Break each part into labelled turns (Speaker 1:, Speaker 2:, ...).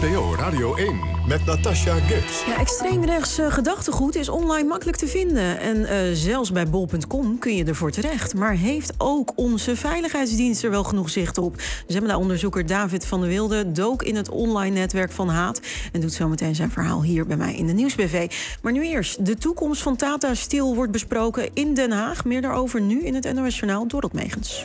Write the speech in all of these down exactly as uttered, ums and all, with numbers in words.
Speaker 1: P O Radio één met Natasha Gibbs.
Speaker 2: Ja, extreemrechts uh, gedachtegoed is online makkelijk te vinden. En uh, zelfs bij bol punt com kun je ervoor terecht. Maar heeft ook onze veiligheidsdienst er wel genoeg zicht op? Zembla-onderzoeker David van der Wilde dook in het online netwerk van haat en doet zometeen zijn verhaal hier bij mij in de Nieuws B V. Maar nu eerst, de toekomst van Tata Steel wordt besproken in Den Haag. Meer daarover nu in het N O S Journaal, Dorot Megens.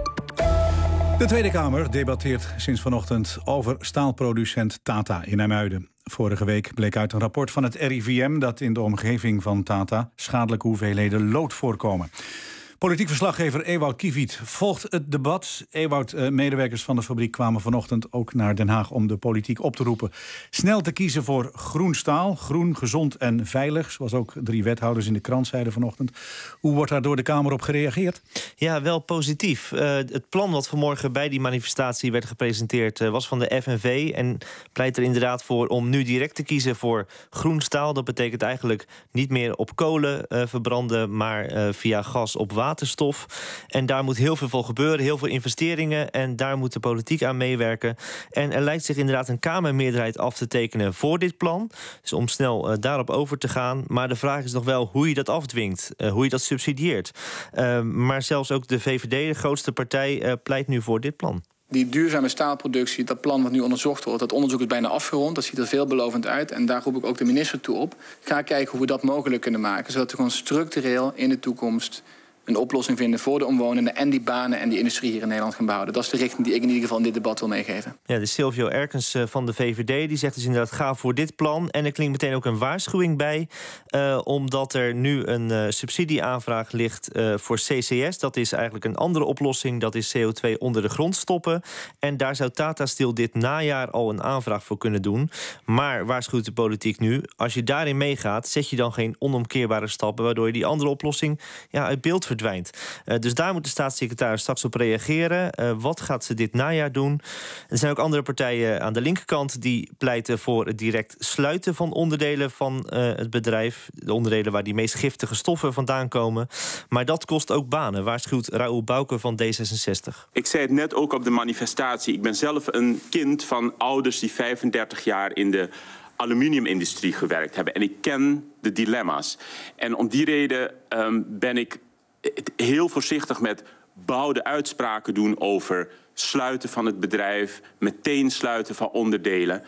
Speaker 3: De Tweede Kamer debatteert sinds vanochtend over staalproducent Tata in IJmuiden. Vorige week bleek uit een rapport van het R I V M dat in de omgeving van Tata schadelijke hoeveelheden lood voorkomen. Politiek verslaggever Ewout Kiviet volgt het debat. Ewout, eh, medewerkers van de fabriek kwamen vanochtend ook naar Den Haag om de politiek op te roepen snel te kiezen voor groen staal. Groen, gezond en veilig, zoals ook drie wethouders in de krant zeiden vanochtend. Hoe wordt daar door de Kamer op gereageerd?
Speaker 4: Ja, wel positief. Uh, het plan wat vanmorgen bij die manifestatie werd gepresenteerd uh, was van de F N V en pleit er inderdaad voor om nu direct te kiezen voor groen staal. Dat betekent eigenlijk niet meer op kolen uh, verbranden, maar uh, via gas op water. waterstof. En daar moet heel veel voor gebeuren, heel veel investeringen. En daar moet de politiek aan meewerken. En er lijkt zich inderdaad een Kamermeerderheid af te tekenen voor dit plan. Dus om snel uh, daarop over te gaan. Maar de vraag is nog wel hoe je dat afdwingt. Uh, hoe je dat subsidieert. Uh, maar zelfs ook de V V D, de grootste partij, uh, pleit nu voor dit plan.
Speaker 5: Die duurzame staalproductie, dat plan wat nu onderzocht wordt, dat onderzoek is bijna afgerond. Dat ziet er veelbelovend uit. En daar roep ik ook de minister toe op. Ga kijken hoe we dat mogelijk kunnen maken. Zodat we gewoon structureel in de toekomst een oplossing vinden voor de omwonenden en die banen en die industrie hier in Nederland gaan behouden. Dat is de richting die ik in ieder geval in dit debat wil meegeven. Ja,
Speaker 4: de Silvio Erkens van de V V D die zegt dus inderdaad ga voor dit plan. En er klinkt meteen ook een waarschuwing bij. Uh, omdat er nu een uh, subsidieaanvraag ligt uh, voor C C S. Dat is eigenlijk een andere oplossing. Dat is C O twee onder de grond stoppen. En daar zou Tata Steel dit najaar al een aanvraag voor kunnen doen. Maar waarschuwt de politiek nu, als je daarin meegaat, zet je dan geen onomkeerbare stappen waardoor je die andere oplossing ja, uit beeld verdwijnt. verdwijnt. Uh, dus daar moet de staatssecretaris straks op reageren. Uh, wat gaat ze dit najaar doen? Er zijn ook andere partijen aan de linkerkant die pleiten voor het direct sluiten van onderdelen van uh, het bedrijf. De onderdelen waar die meest giftige stoffen vandaan komen. Maar dat kost ook banen, waarschuwt Raoul Bouke van D zesenzestig.
Speaker 6: Ik zei het net ook op de manifestatie. Ik ben zelf een kind van ouders die vijfendertig jaar in de aluminiumindustrie gewerkt hebben. En ik ken de dilemma's. En om die reden um, ben ik heel voorzichtig met bouwde uitspraken doen over sluiten van het bedrijf, meteen sluiten van onderdelen.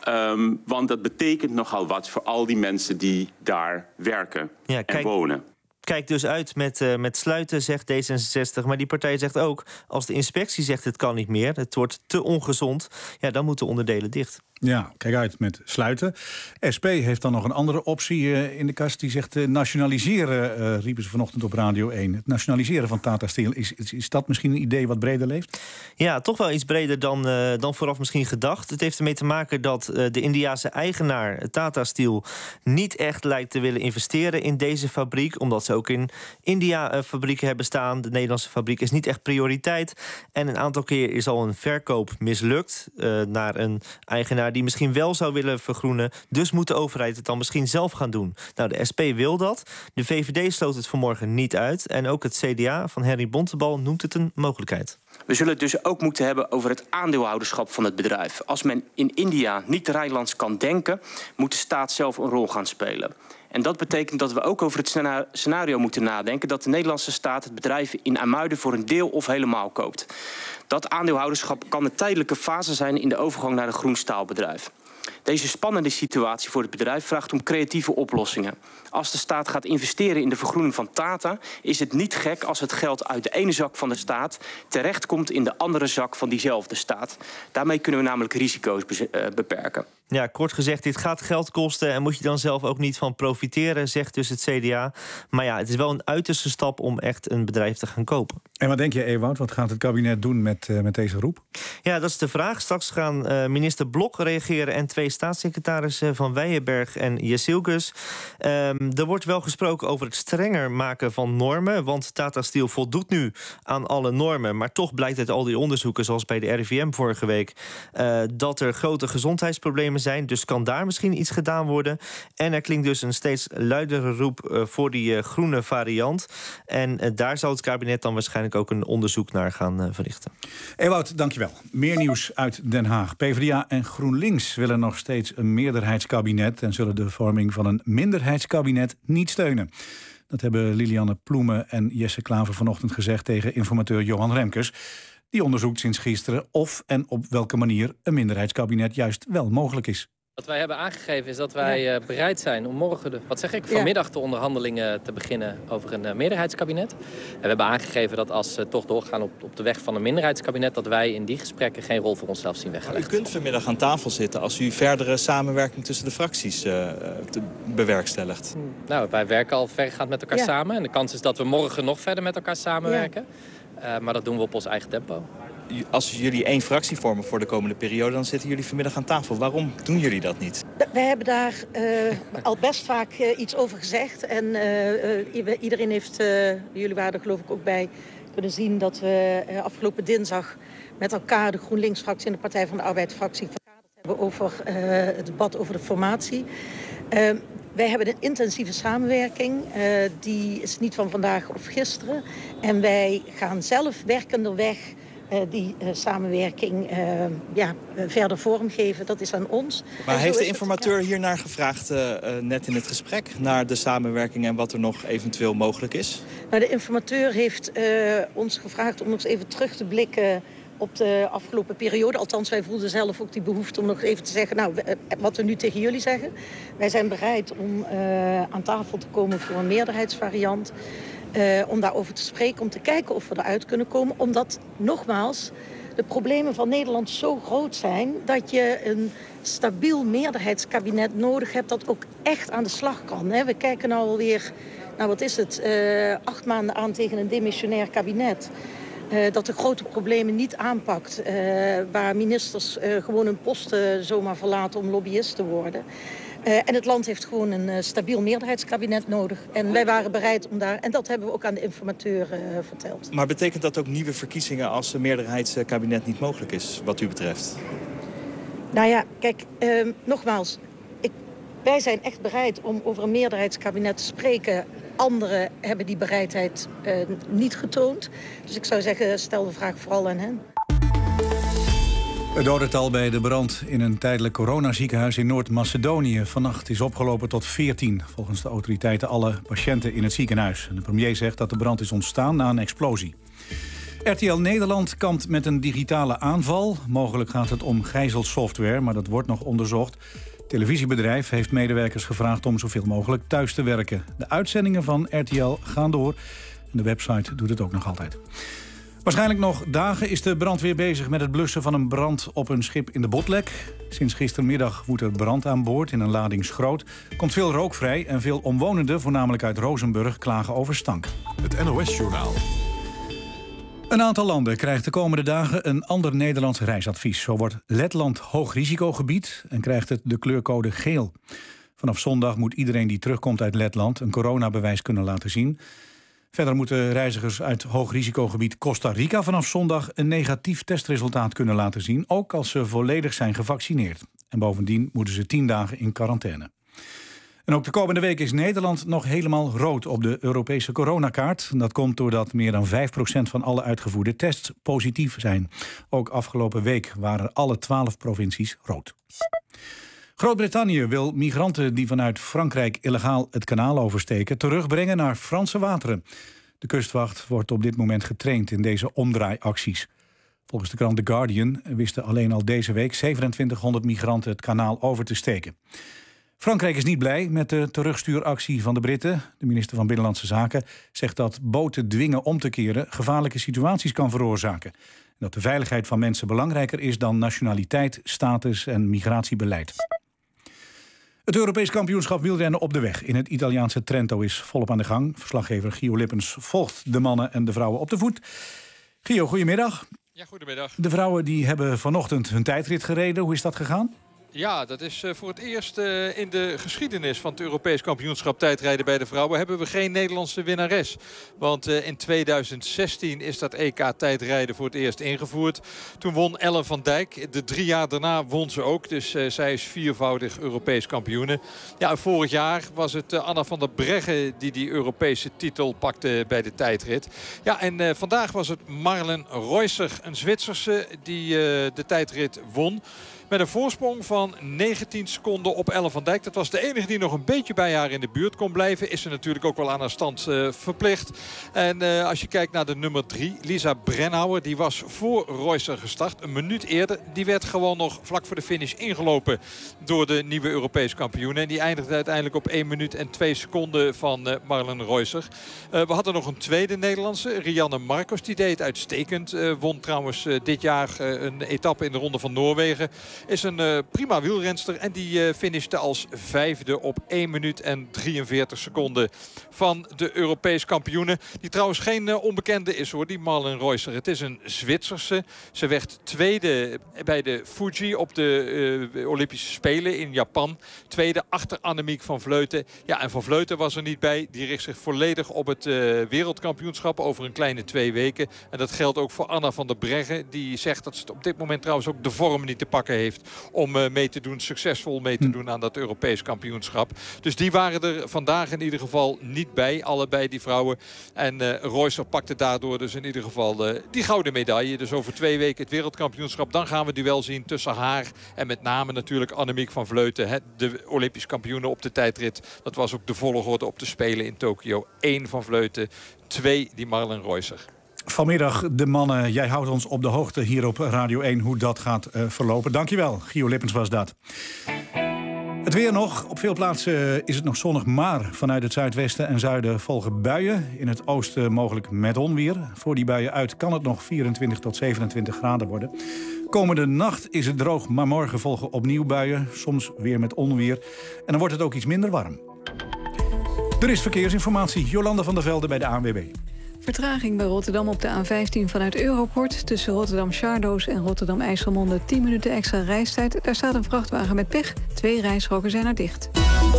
Speaker 6: Um, want dat betekent nogal wat voor al die mensen die daar werken ja, en kijk... wonen.
Speaker 4: Kijk dus uit met, uh, met sluiten, zegt D zesenzestig. Maar die partij zegt ook, als de inspectie zegt het kan niet meer, het wordt te ongezond, ja, dan moeten onderdelen dicht.
Speaker 3: Ja, kijk uit met sluiten. S P heeft dan nog een andere optie uh, in de kast. Die zegt uh, nationaliseren, uh, riepen ze vanochtend op Radio één. Het nationaliseren van Tata Steel, is, is, is dat misschien een idee wat breder leeft?
Speaker 4: Ja, toch wel iets breder dan, uh, dan vooraf misschien gedacht. Het heeft ermee te maken dat uh, de Indiase eigenaar Tata Steel niet echt lijkt te willen investeren in deze fabriek, omdat ze ook in India uh, fabrieken hebben staan. De Nederlandse fabriek is niet echt prioriteit. En een aantal keer is al een verkoop mislukt uh, naar een eigenaar die misschien wel zou willen vergroenen. Dus moet de overheid het dan misschien zelf gaan doen. Nou, de S P wil dat. De V V D sloot het vanmorgen niet uit. En ook het C D A van Henry Bontebal noemt het een mogelijkheid.
Speaker 7: We zullen het dus ook moeten hebben over het aandeelhouderschap van het bedrijf. Als men in India niet Rijnlands kan denken, moet de staat zelf een rol gaan spelen. En dat betekent dat we ook over het scenario moeten nadenken dat de Nederlandse staat het bedrijf in IJmuiden voor een deel of helemaal koopt. Dat aandeelhouderschap kan een tijdelijke fase zijn in de overgang naar een groen staalbedrijf. Deze spannende situatie voor het bedrijf vraagt om creatieve oplossingen. Als de staat gaat investeren in de vergroening van Tata, is het niet gek als het geld uit de ene zak van de staat terechtkomt in de andere zak van diezelfde staat. Daarmee kunnen we namelijk risico's beperken.
Speaker 4: Ja, kort gezegd, dit gaat geld kosten en moet je dan zelf ook niet van profiteren, zegt dus het C D A. Maar ja, het is wel een uiterste stap om echt een bedrijf te gaan kopen.
Speaker 3: En wat denk je, Ewout, wat gaat het kabinet doen met, uh, met deze roep?
Speaker 4: Ja, dat is de vraag. Straks gaan uh, minister Blok reageren en twee staatssecretarissen Van Weijenberg en Jezilgus. Um, er wordt wel gesproken over het strenger maken van normen, want Tata Steel voldoet nu aan alle normen. Maar toch blijkt uit al die onderzoeken, zoals bij de R I V M vorige week, uh, dat er grote gezondheidsproblemen problemen zijn. Dus kan daar misschien iets gedaan worden. En er klinkt dus een steeds luidere roep uh, voor die uh, groene variant. En uh, daar zal het kabinet dan waarschijnlijk ook een onderzoek naar gaan uh, verrichten.
Speaker 3: Ewout, dankjewel. Meer nieuws uit Den Haag. PvdA en GroenLinks willen nog steeds een meerderheidskabinet en zullen de vorming van een minderheidskabinet niet steunen. Dat hebben Lilianne Ploemen en Jesse Klaver vanochtend gezegd tegen informateur Johan Remkes. Die onderzoekt sinds gisteren of en op welke manier een minderheidskabinet juist wel mogelijk is.
Speaker 8: Wat wij hebben aangegeven is dat wij ja. bereid zijn om morgen, de, wat zeg ik, vanmiddag ja. de onderhandelingen te beginnen over een uh, meerderheidskabinet. En we hebben aangegeven dat als we toch doorgaan op, op de weg van een minderheidskabinet, dat wij in die gesprekken geen rol voor onszelf zien weggelegd.
Speaker 9: U kunt vanmiddag aan tafel zitten als u verdere samenwerking tussen de fracties uh, te bewerkstelligt.
Speaker 8: Hmm. Nou, wij werken al verregaand met elkaar ja. samen. En de kans is dat we morgen nog verder met elkaar samenwerken. Ja. Uh, maar dat doen we op ons eigen tempo.
Speaker 9: Als jullie één fractie vormen voor de komende periode, dan zitten jullie vanmiddag aan tafel. Waarom doen jullie dat niet?
Speaker 10: We hebben daar uh, al best vaak uh, iets over gezegd. En uh, uh, iedereen heeft, uh, jullie waren er geloof ik ook bij, kunnen zien dat we uh, afgelopen dinsdag met elkaar, de GroenLinks-fractie en de Partij van de Arbeid-fractie, vergaderd hebben over uh, het debat over de formatie. Uh, Wij hebben een intensieve samenwerking. Uh, die is niet van vandaag of gisteren. En wij gaan zelf werkenderweg uh, die uh, samenwerking uh, ja, uh, verder vormgeven. Dat is aan ons.
Speaker 9: Maar heeft de informateur het, ja. hiernaar gevraagd, uh, uh, net in het gesprek, naar de samenwerking en wat er nog eventueel mogelijk is?
Speaker 10: Nou, de informateur heeft uh, ons gevraagd om nog eens even terug te blikken op de afgelopen periode. Althans, wij voelden zelf ook die behoefte om nog even te zeggen, nou, wat we nu tegen jullie zeggen. Wij zijn bereid om uh, aan tafel te komen voor een meerderheidsvariant. Uh, om daarover te spreken, om te kijken of we eruit kunnen komen. Omdat, nogmaals, de problemen van Nederland zo groot zijn dat je een stabiel meerderheidskabinet nodig hebt dat ook echt aan de slag kan. Hè. We kijken nou alweer, nou wat is het, uh, acht maanden aan tegen een demissionair kabinet. Uh, dat de grote problemen niet aanpakt. Uh, waar ministers uh, gewoon hun posten zomaar verlaten om lobbyist te worden. Uh, en het land heeft gewoon een uh, stabiel meerderheidskabinet nodig. En wij waren bereid om daar... En dat hebben we ook aan de informateur uh, verteld.
Speaker 9: Maar betekent dat ook nieuwe verkiezingen als een meerderheidskabinet niet mogelijk is, wat u betreft?
Speaker 10: Nou ja, kijk, uh, nogmaals. Ik, wij zijn echt bereid om over een meerderheidskabinet te spreken. Anderen hebben die bereidheid uh, niet getoond. Dus ik zou zeggen, stel de vraag vooral aan hen.
Speaker 3: Het dodental bij de brand in een tijdelijk coronaziekenhuis in Noord-Macedonië vannacht is opgelopen tot veertien. Volgens de autoriteiten alle patiënten in het ziekenhuis. En de premier zegt dat de brand is ontstaan na een explosie. R T L Nederland kampt met een digitale aanval. Mogelijk gaat het om gijzelsoftware, maar dat wordt nog onderzocht. Het televisiebedrijf heeft medewerkers gevraagd om zoveel mogelijk thuis te werken. De uitzendingen van R T L gaan door. En de website doet het ook nog altijd. Waarschijnlijk nog dagen is de brandweer bezig met het blussen van een brand op een schip in de Botlek. Sinds gistermiddag woedt er brand aan boord in een lading schroot. Komt veel rook vrij en veel omwonenden, voornamelijk uit Rozenburg, klagen over stank.
Speaker 1: Het N O S-journaal.
Speaker 3: Een aantal landen krijgt de komende dagen een ander Nederlands reisadvies. Zo wordt Letland hoogrisicogebied en krijgt het de kleurcode geel. Vanaf zondag moet iedereen die terugkomt uit Letland een coronabewijs kunnen laten zien. Verder moeten reizigers uit hoogrisicogebied Costa Rica vanaf zondag een negatief testresultaat kunnen laten zien, ook als ze volledig zijn gevaccineerd. En bovendien moeten ze tien dagen in quarantaine. En ook de komende week is Nederland nog helemaal rood op de Europese coronakaart. Dat komt doordat meer dan vijf procent van alle uitgevoerde tests positief zijn. Ook afgelopen week waren alle twaalf provincies rood. Groot-Brittannië wil migranten die vanuit Frankrijk illegaal het kanaal oversteken terugbrengen naar Franse wateren. De kustwacht wordt op dit moment getraind in deze omdraaiacties. Volgens de krant The Guardian wisten alleen al deze week zevenentwintighonderd migranten het kanaal over te steken. Frankrijk is niet blij met de terugstuuractie van de Britten. De minister van Binnenlandse Zaken zegt dat boten dwingen om te keren gevaarlijke situaties kan veroorzaken. En dat de veiligheid van mensen belangrijker is dan nationaliteit, status en migratiebeleid. Het Europees kampioenschap wielrennen op de weg in het Italiaanse Trento is volop aan de gang. Verslaggever Gio Lippens volgt de mannen en de vrouwen op de voet. Gio, goedemiddag.
Speaker 11: Ja, goedemiddag.
Speaker 3: De vrouwen die hebben vanochtend hun tijdrit gereden. Hoe is dat gegaan?
Speaker 11: Ja, dat is voor het eerst in de geschiedenis van het Europees kampioenschap tijdrijden bij de vrouwen hebben we geen Nederlandse winnares. Want in tweeduizend zestien is dat E K tijdrijden voor het eerst ingevoerd. Toen won Ellen van Dijk. De drie jaar daarna won ze ook. Dus uh, zij is viervoudig Europees kampioene. Ja, vorig jaar was het uh, Anna van der Breggen die die Europese titel pakte bij de tijdrit. Ja, en uh, vandaag was het Marlen Reusser, een Zwitserse, die uh, de tijdrit won. Met een voorsprong van negentien seconden op Ellen van Dijk. Dat was de enige die nog een beetje bij haar in de buurt kon blijven. Is ze natuurlijk ook wel aan haar stand uh, verplicht. En uh, als je kijkt naar de nummer drie, Lisa Brennauer. Die was voor Reusser gestart. Een minuut eerder. Die werd gewoon nog vlak voor de finish ingelopen door de nieuwe Europese kampioen. En die eindigde uiteindelijk op één minuut en twee seconden van uh, Marlen Reusser. Uh, we hadden nog een tweede Nederlandse. Rianne Marcos. Die deed het uitstekend. Uh, won trouwens uh, dit jaar uh, een etappe in de Ronde van Noorwegen. Is een uh, prima wielrenster en die uh, finishte als vijfde op één minuut en drieënveertig seconden van de Europees kampioene. Die trouwens geen uh, onbekende is hoor, die Marlen Reusser. Het is een Zwitserse. Ze werd tweede bij de Fuji op de uh, Olympische Spelen in Japan. Tweede achter Annemiek van Vleuten. Ja, en Van Vleuten was er niet bij. Die richt zich volledig op het uh, wereldkampioenschap over een kleine twee weken. En dat geldt ook voor Anna van der Breggen. Die zegt dat ze op dit moment trouwens ook de vorm niet te pakken heeft om uh, mee te doen, succesvol mee te doen aan dat Europees kampioenschap. Dus die waren er vandaag in ieder geval niet bij, allebei die vrouwen. En uh, Reusser pakte daardoor dus in ieder geval uh, die gouden medaille. Dus over twee weken het wereldkampioenschap. Dan gaan we het duel zien tussen haar en met name natuurlijk Annemiek van Vleuten. Hè, de Olympisch kampioene op de tijdrit. Dat was ook de volgorde op de Spelen in Tokio. Eén van Vleuten, twee die Marlen Reusser.
Speaker 3: Vanmiddag de mannen. Jij houdt ons op de hoogte hier op Radio één hoe dat gaat uh, verlopen. Dankjewel. Gio Lippens was dat. Het weer nog. Op veel plaatsen is het nog zonnig, maar vanuit het zuidwesten en zuiden volgen buien. In het oosten mogelijk met onweer. Voor die buien uit kan het nog vierentwintig tot zevenentwintig graden worden. Komende nacht is het droog, maar morgen volgen opnieuw buien. Soms weer met onweer. En dan wordt het ook iets minder warm. Er is verkeersinformatie. Jolanda van der Velde bij de A N W B.
Speaker 12: Vertraging bij Rotterdam op de A vijftien vanuit Europort. Tussen Rotterdam-Chardoes en Rotterdam-IJsselmonde tien minuten extra reistijd. Daar staat een vrachtwagen met pech. Twee rijstroken zijn er dicht.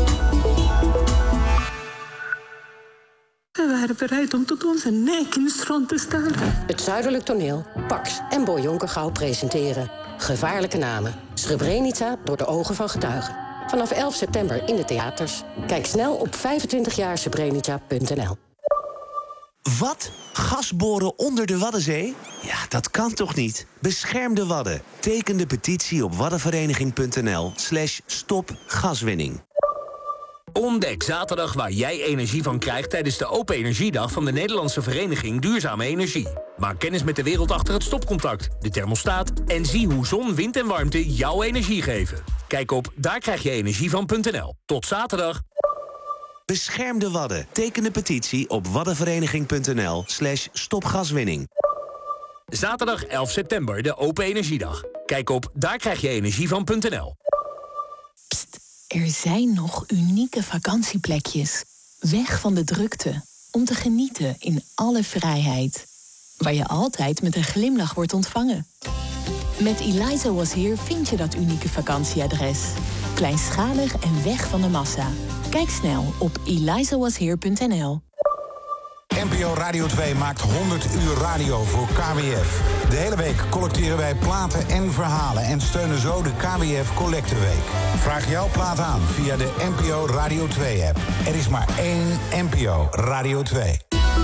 Speaker 13: We waren bereid om tot onze nek in het strand te staan.
Speaker 14: Het Zuidelijk Toneel, Pax en Boy Jonkergouw presenteren Gevaarlijke Namen. Srebrenica door de ogen van getuigen. Vanaf elf september in de theaters. Kijk snel op vijfentwintig jaar srebrenica punt n l.
Speaker 15: Wat? Gas boren onder de Waddenzee? Ja, dat kan toch niet? Bescherm de Wadden. Teken de petitie op waddenvereniging punt n l slash stop gaswinning.
Speaker 16: Ontdek zaterdag waar jij energie van krijgt tijdens de Open Energiedag van de Nederlandse Vereniging Duurzame Energie. Maak kennis met de wereld achter het stopcontact, de thermostaat en zie hoe zon, wind en warmte jouw energie geven. Kijk op daar krijg je energie van punt n l. Tot zaterdag.
Speaker 15: Bescherm de Wadden. Teken de petitie op waddenvereniging punt n l slash stopgaswinning.
Speaker 16: Zaterdag elf september, de Open Energiedag. Kijk op daar krijg je energie van punt n l.
Speaker 17: Pst, er zijn nog unieke vakantieplekjes. Weg van de drukte. Om te genieten in alle vrijheid. Waar je altijd met een glimlach wordt ontvangen. Met Eliza Was Here vind je dat unieke vakantieadres. Kleinschalig en weg van de massa. Kijk snel op eliza was here punt n l.
Speaker 18: N P O Radio twee maakt honderd uur radio voor K W F. De hele week collecteren wij platen en verhalen en steunen zo de K W F Collecteweek. Vraag jouw plaat aan via de N P O Radio twee app. Er is maar één N P O Radio twee.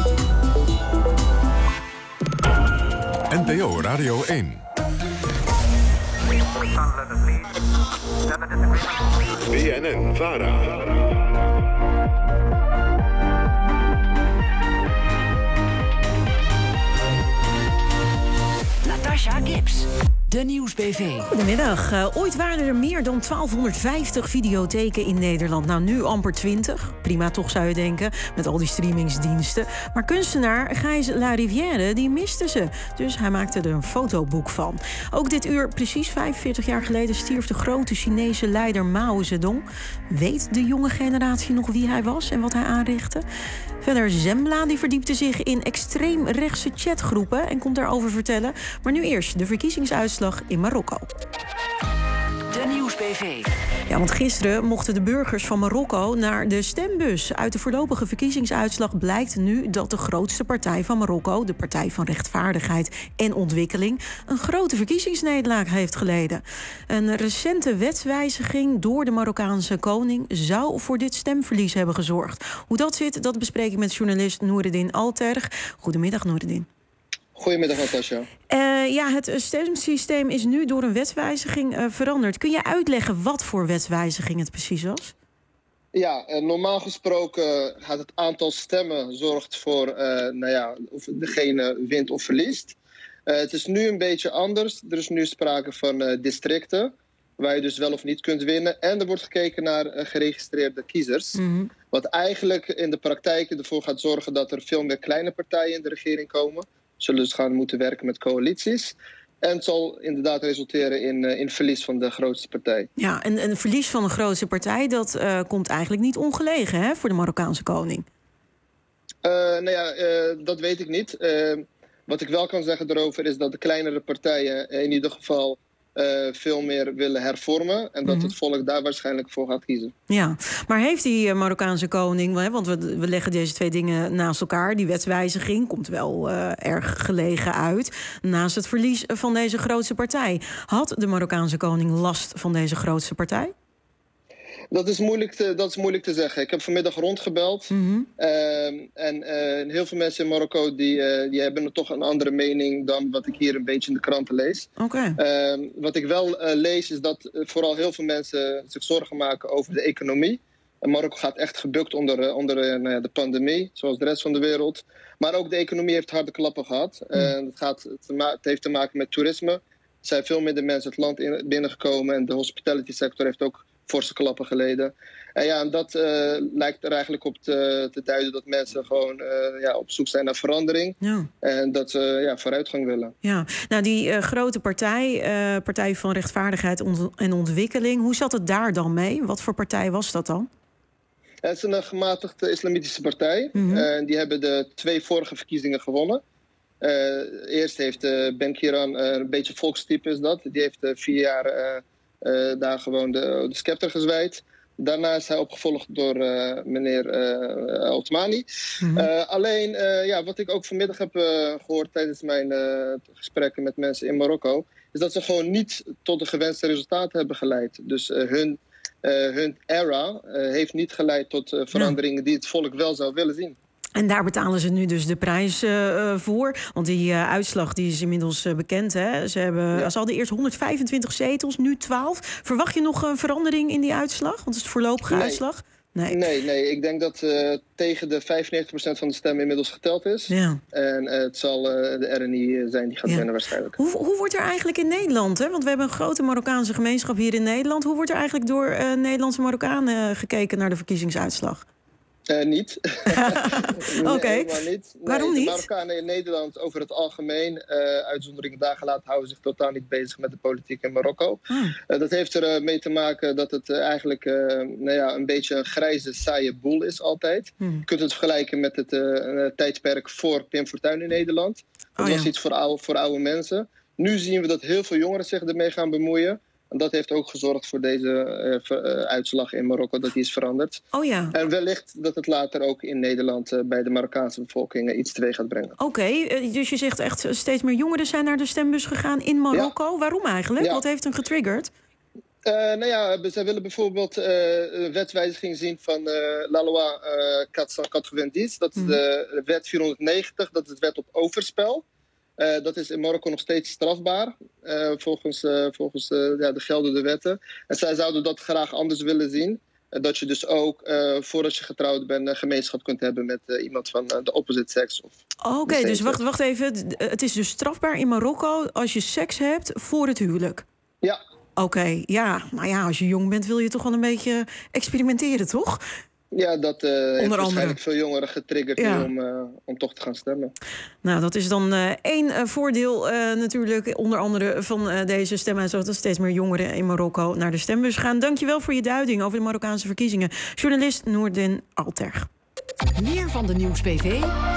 Speaker 1: N P O Radio één. B N N Vara.
Speaker 19: Natasha Gibbs, de Nieuws-B V.
Speaker 2: Goedemiddag. Uh, ooit waren er meer dan twaalfhonderdvijftig videotheken in Nederland. Nou, nu amper twintig. Prima toch, zou je denken, met al die streamingsdiensten. Maar kunstenaar Gijs Larivière, die miste ze. Dus hij maakte er een fotoboek van. Ook dit uur, precies vijfenveertig jaar geleden, stierf de grote Chinese leider Mao Zedong. Weet de jonge generatie nog wie hij was en wat hij aanrichtte? Verder Zembla, die verdiepte zich in extreemrechtse chatgroepen en komt daarover vertellen. Maar nu eerst de verkiezingsuitslag in Marokko.
Speaker 19: De Nieuws-B Nieuwsbv.
Speaker 2: Ja, want gisteren mochten de burgers van Marokko naar de stembus. Uit de voorlopige verkiezingsuitslag blijkt nu dat de grootste partij van Marokko, de Partij van Rechtvaardigheid en Ontwikkeling, een grote verkiezingsnederlaag heeft geleden. Een recente wetswijziging door de Marokkaanse koning zou voor dit stemverlies hebben gezorgd. Hoe dat zit, dat bespreek ik met journalist Noereddin Alterg. Goedemiddag, Noereddin.
Speaker 20: Goedemiddag, Natasja.
Speaker 2: Uh, ja, het stemsysteem is nu door een wetswijziging uh, veranderd. Kun je uitleggen wat voor wetswijziging het precies was?
Speaker 20: Ja, uh, normaal gesproken gaat het aantal stemmen zorgt voor uh, nou ja, of degene wint of verliest. Uh, het is nu een beetje anders. Er is nu sprake van uh, districten, waar je dus wel of niet kunt winnen. En er wordt gekeken naar uh, geregistreerde kiezers. Mm-hmm. Wat eigenlijk in de praktijk ervoor gaat zorgen dat er veel meer kleine partijen in de regering komen. Zullen dus gaan moeten werken met coalities. En het zal inderdaad resulteren in, uh, in verlies van de grootste partij.
Speaker 2: Ja, en een verlies van de grootste partij, dat uh, komt eigenlijk niet ongelegen, hè, voor de Marokkaanse koning.
Speaker 20: Uh, nou ja, uh, dat weet ik niet. Uh, wat ik wel kan zeggen daarover is dat de kleinere partijen in ieder geval Uh, veel meer willen hervormen. En dat mm-hmm. het volk daar waarschijnlijk voor gaat kiezen.
Speaker 2: Ja, maar heeft die Marokkaanse koning, hè, want we, we leggen deze twee dingen naast elkaar. Die wetswijziging komt wel uh, erg gelegen uit. Naast het verlies van deze grootste partij. Had de Marokkaanse koning last van deze grootste partij?
Speaker 20: Dat is, moeilijk te, dat is moeilijk te zeggen. Ik heb vanmiddag rondgebeld. Mm-hmm. Uh, en uh, heel veel mensen in Marokko die, uh, die hebben toch een andere mening dan wat ik hier een beetje in de kranten lees.
Speaker 2: Okay.
Speaker 20: Uh, wat ik wel uh, lees is dat uh, vooral heel veel mensen zich zorgen maken over de economie. En Marokko gaat echt gebukt onder, uh, onder uh, nou ja, de pandemie, zoals de rest van de wereld. Maar ook de economie heeft harde klappen gehad. Mm. Uh, het, gaat, het, ma- het heeft te maken met toerisme. Er zijn veel minder mensen het land in, binnengekomen. En de hospitality sector heeft ook forse klappen geleden. En ja, en dat uh, lijkt er eigenlijk op te, te duiden dat mensen gewoon uh, ja, op zoek zijn naar verandering. Ja. En dat ze uh, ja, vooruitgang willen.
Speaker 2: Ja, nou die uh, grote partij, uh, Partij van Rechtvaardigheid en Ontwikkeling, hoe zat het daar dan mee? Wat voor partij was dat dan?
Speaker 20: Het is een gematigde islamitische partij. Mm-hmm. Uh, die hebben de twee vorige verkiezingen gewonnen. Uh, eerst heeft uh, Ben Kiran, uh, een beetje volkstype is dat. Die heeft uh, vier jaar Uh, Uh, daar gewoon de, de scepter gezwijd. Daarna is hij opgevolgd door uh, meneer uh, Otmani. Mm-hmm. Uh, alleen, uh, ja, wat ik ook vanmiddag heb uh, gehoord tijdens mijn uh, gesprekken met mensen in Marokko, is dat ze gewoon niet tot de gewenste resultaten hebben geleid. Dus uh, hun, uh, hun era uh, heeft niet geleid tot uh, veranderingen die het volk wel zou willen zien.
Speaker 2: En daar betalen ze nu dus de prijs uh, voor. Want die uh, uitslag die is inmiddels uh, bekend. Hè? Ze, hebben, ja. ze hadden eerst honderdvijfentwintig zetels, nu twaalf. Verwacht je nog een verandering in die uitslag? Want het is de voorlopige
Speaker 20: nee.
Speaker 2: uitslag. Nee.
Speaker 20: nee, nee. Ik denk dat uh, tegen de vijfennegentig procent van de stemmen inmiddels geteld is. Ja. En uh, het zal uh, de R N I zijn die gaat ja. winnen waarschijnlijk.
Speaker 2: Hoe, hoe wordt er eigenlijk in Nederland, hè? Want we hebben een grote Marokkaanse gemeenschap hier in Nederland. Hoe wordt er eigenlijk door uh, Nederlandse Marokkanen uh, gekeken naar de verkiezingsuitslag?
Speaker 20: Uh, niet.
Speaker 2: Oké. Okay.
Speaker 20: Nee, niet.
Speaker 2: Waarom
Speaker 20: nee,
Speaker 2: niet?
Speaker 20: De Marokkanen in Nederland over het algemeen, uh, uitzonderingen daar gelaten, houden zich totaal niet bezig met de politiek in Marokko. Hmm. Uh, dat heeft er uh, mee te maken dat het uh, eigenlijk uh, nou ja, een beetje een grijze, saaie boel is altijd. Hmm. Je kunt het vergelijken met het uh, tijdperk voor Pim Fortuyn in Nederland. Dat oh, was ja. iets voor oude, voor oude mensen. Nu zien we dat heel veel jongeren zich ermee gaan bemoeien. En dat heeft ook gezorgd voor deze uh, ver, uh, uitslag in Marokko, dat die is veranderd.
Speaker 2: Oh ja.
Speaker 20: En wellicht dat het later ook in Nederland uh, bij de Marokkaanse bevolking uh, iets teweeg gaat brengen.
Speaker 2: Oké, okay, uh, dus je zegt echt steeds meer jongeren zijn naar de stembus gegaan in Marokko. Ja. Waarom eigenlijk? Ja. Wat heeft hen getriggerd?
Speaker 20: Uh, nou ja, zij willen bijvoorbeeld uh, een wetswijziging zien van uh, La Loi uh, vierhonderdnegentig. Dat is mm. de wet vierhonderdnegentig, dat is de wet op overspel. Uh, dat is in Marokko nog steeds strafbaar, uh, volgens, uh, volgens uh, ja, de geldende wetten. En zij zouden dat graag anders willen zien. Uh, dat je dus ook, uh, voordat je getrouwd bent, een gemeenschap kunt hebben met uh, iemand van uh, de opposite sex.
Speaker 2: Oké, okay, dus wacht, wacht even. Het is dus strafbaar in Marokko als je seks hebt voor het huwelijk?
Speaker 20: Ja.
Speaker 2: Oké, okay, ja. Maar ja, als je jong bent wil je toch wel een beetje experimenteren, toch?
Speaker 20: Ja, dat uh, heeft waarschijnlijk veel jongeren getriggerd ja. om, uh, om toch te gaan stemmen.
Speaker 2: Nou, dat is dan uh, één uh, voordeel uh, natuurlijk, onder andere van uh, deze stemmen. Dat steeds meer jongeren in Marokko naar de stembus gaan. Dankjewel voor je duiding over de Marokkaanse verkiezingen. Journalist Noereddin Alterg.
Speaker 19: Meer van de Nieuwsbv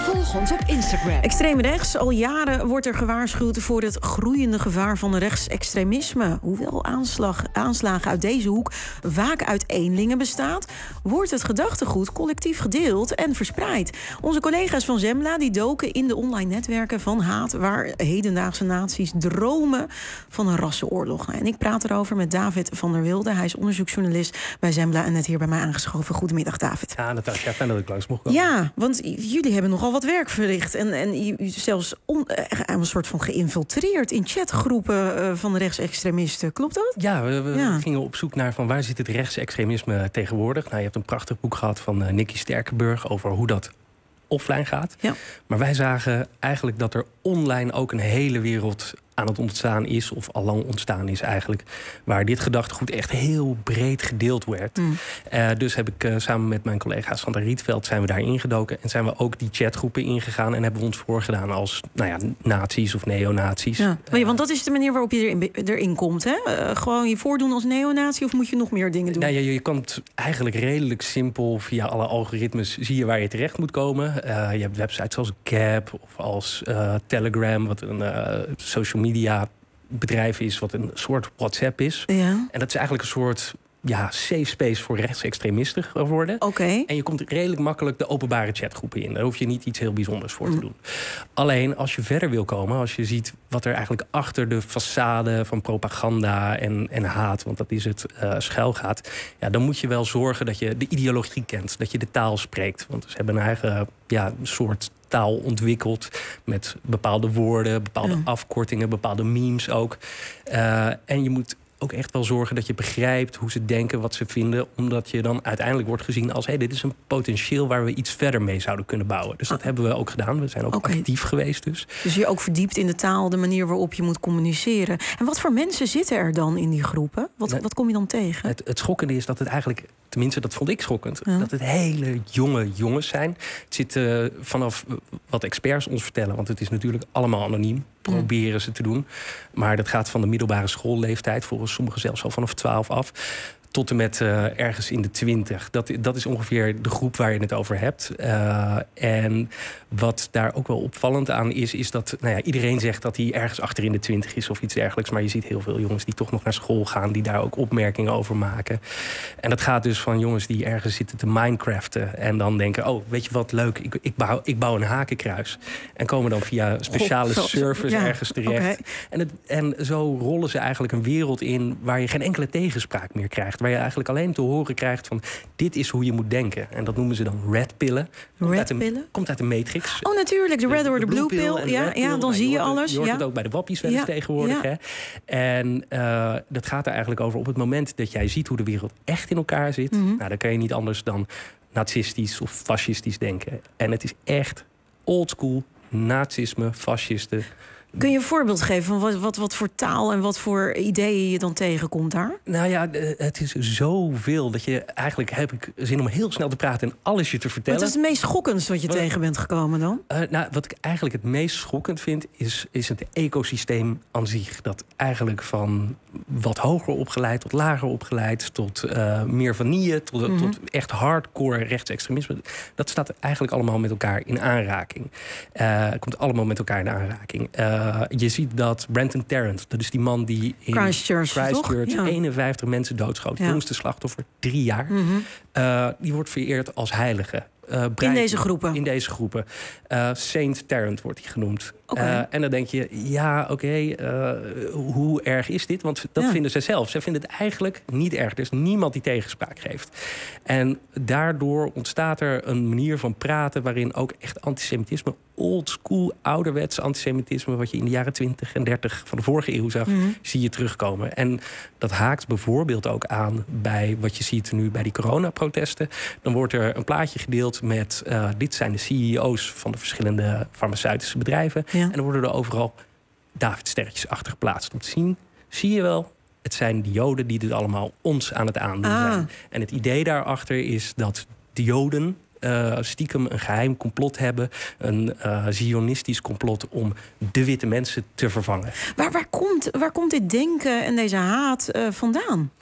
Speaker 19: Volg ons op Instagram.
Speaker 2: Extreem rechts. Al jaren wordt er gewaarschuwd voor het groeiende gevaar van rechtsextremisme. Hoewel aanslag, aanslagen uit deze hoek vaak uit eenlingen bestaat, wordt het gedachtegoed collectief gedeeld en verspreid. Onze collega's van Zembla die doken in de online netwerken van haat, waar hedendaagse naties dromen van een rassenoorlog. En ik praat erover met David van der Wilde. Hij is onderzoeksjournalist bij Zembla en net hier bij mij aangeschoven. Goedemiddag, David.
Speaker 21: Ja, Natasja, fijn dat ik langs mocht komen.
Speaker 2: Ja, want jullie hebben nogal wat werk verricht. En, en je zelfs on, een soort van geïnfiltreerd in chatgroepen uh, van de rechtsextremisten. Klopt dat?
Speaker 21: Ja, we, we
Speaker 2: ja.
Speaker 21: gingen op zoek naar van waar zit het rechtsextremisme tegenwoordig. Nou, je hebt een prachtig boek gehad van uh, Nicky Sterkenburg over hoe dat offline gaat.
Speaker 2: Ja.
Speaker 21: Maar wij zagen eigenlijk dat er online ook een hele wereld aan het ontstaan is, of al lang ontstaan is eigenlijk, waar dit gedachtegoed echt heel breed gedeeld werd. Mm. Uh, dus heb ik uh, samen met mijn collega's van de Rietveld zijn we daar ingedoken en zijn we ook die chatgroepen ingegaan en hebben we ons voorgedaan als nou ja, nazi's of neonazi's. Ja.
Speaker 2: Uh, want dat is de manier waarop je erin, erin komt, hè? Uh, gewoon je voordoen als neonazi of moet je nog meer dingen doen?
Speaker 21: Nou, je, je kan het eigenlijk redelijk simpel via alle algoritmes zie je waar je terecht moet komen. Uh, je hebt websites als Gab of als uh, Telegram, wat een uh, social media media bedrijf is, wat een soort WhatsApp is.
Speaker 2: Ja.
Speaker 21: En dat is eigenlijk een soort ja, safe space voor rechtsextremisten geworden.
Speaker 2: Okay.
Speaker 21: En je komt redelijk makkelijk de openbare chatgroepen in. Daar hoef je niet iets heel bijzonders voor mm. te doen. Alleen als je verder wil komen, als je ziet wat er eigenlijk achter de façade van propaganda en, en haat, want dat is het, uh, schuil gaat, ja, dan moet je wel zorgen dat je de ideologie kent, dat je de taal spreekt. Want ze hebben een eigen ja, soort taal ontwikkeld met bepaalde woorden, bepaalde ja. afkortingen, bepaalde memes ook. Uh, en je moet ook echt wel zorgen dat je begrijpt hoe ze denken, wat ze vinden, omdat je dan uiteindelijk wordt gezien als, hé, hey, dit is een potentieel waar we iets verder mee zouden kunnen bouwen. Dus dat ah. hebben we ook gedaan. We zijn ook okay. actief geweest dus.
Speaker 2: Dus je ook verdiept in de taal, de manier waarop je moet communiceren. En wat voor mensen zitten er dan in die groepen? Wat, nou, wat kom je dan tegen?
Speaker 21: Het, het schokkende is dat het eigenlijk, tenminste dat vond ik schokkend, ja. dat het hele jonge jongens zijn. Het zit uh, vanaf wat experts ons vertellen, want het is natuurlijk allemaal anoniem. Proberen ze te doen. Maar dat gaat van de middelbare schoolleeftijd, volgens sommigen zelfs al vanaf twaalf af, tot en met uh, ergens in de twintig. Dat, dat is ongeveer de groep waar je het over hebt. Uh, en wat daar ook wel opvallend aan is, is dat nou ja, iedereen zegt dat hij ergens achter in de twintig is of iets dergelijks. Maar je ziet heel veel jongens die toch nog naar school gaan, die daar ook opmerkingen over maken. En dat gaat dus van jongens die ergens zitten te minecraften en dan denken, oh, weet je wat leuk, ik, ik, bouw, ik bouw een hakenkruis. En komen dan via speciale God, servers ja, ergens terecht. Okay. En, het, en zo rollen ze eigenlijk een wereld in waar je geen enkele tegenspraak meer krijgt. Waar je eigenlijk alleen te horen krijgt van, dit is hoe je moet denken. En dat noemen ze dan redpillen. Komt
Speaker 2: red
Speaker 21: uit de,
Speaker 2: pillen?
Speaker 21: Komt uit de Matrix.
Speaker 2: Oh, natuurlijk, de red de, or de blue, blue pill. pill ja, ja, dan zie je alles.
Speaker 21: Je hoort
Speaker 2: ja.
Speaker 21: het ook bij de wappies wel eens ja. tegenwoordig. Ja. Hè? En uh, dat gaat er eigenlijk over op het moment dat jij ziet hoe de wereld echt in elkaar zit. Mm-hmm. Nou, dan kan je niet anders dan nazistisch of fascistisch denken. En het is echt oldschool nazisme, fascisten.
Speaker 2: Kun je een voorbeeld geven van wat, wat, wat voor taal en wat voor ideeën je dan tegenkomt daar?
Speaker 21: Nou ja, het is zoveel dat je eigenlijk heb ik zin om heel snel te praten en alles je te vertellen.
Speaker 2: Wat is het meest schokkendst wat je wat, tegen bent gekomen dan?
Speaker 21: Uh, nou, wat ik eigenlijk het meest schokkend vind, is, is het ecosysteem aan zich. Dat eigenlijk van wat hoger opgeleid tot lager opgeleid, tot uh, meer vanille, tot, mm-hmm. tot echt hardcore rechtsextremisme. Dat staat eigenlijk allemaal met elkaar in aanraking. Uh, komt allemaal met elkaar in aanraking. Uh, Uh, je ziet dat Brenton Tarrant, dat is die man die in
Speaker 2: Christchurch,
Speaker 21: Christchurch
Speaker 2: ja.
Speaker 21: eenenvijftig mensen doodschoot.
Speaker 2: Ja.
Speaker 21: Jongste slachtoffer, drie jaar.
Speaker 2: Mm-hmm.
Speaker 21: Uh, die wordt vereerd als heilige. Uh,
Speaker 2: in deze groepen?
Speaker 21: In deze groepen. Uh, Saint Tarrant wordt hij genoemd.
Speaker 2: Okay.
Speaker 21: Uh, en dan denk je, ja, oké, okay, uh, hoe erg is dit? Want dat ja. vinden ze zelf. Ze vinden het eigenlijk niet erg. Er is niemand die tegenspraak geeft. En daardoor ontstaat er een manier van praten waarin ook echt antisemitisme, old school, ouderwets antisemitisme, wat je in de jaren twintig en dertig van de vorige eeuw zag, mm-hmm. zie je terugkomen. En dat haakt bijvoorbeeld ook aan bij wat je ziet nu bij die coronaprotesten. Dan wordt er een plaatje gedeeld met, uh, dit zijn de C E O's van de verschillende farmaceutische bedrijven. Ja. En dan worden er overal Davidsterretjes achter geplaatst. Om te zien, zie je wel, het zijn die Joden die dit allemaal ons aan het aandoen ah. zijn. En het idee daarachter is dat de Joden Uh, stiekem een geheim complot hebben. Een uh, zionistisch complot om de witte mensen te vervangen.
Speaker 2: Waar, waar, komt, waar komt dit denken en deze haat uh, vandaan?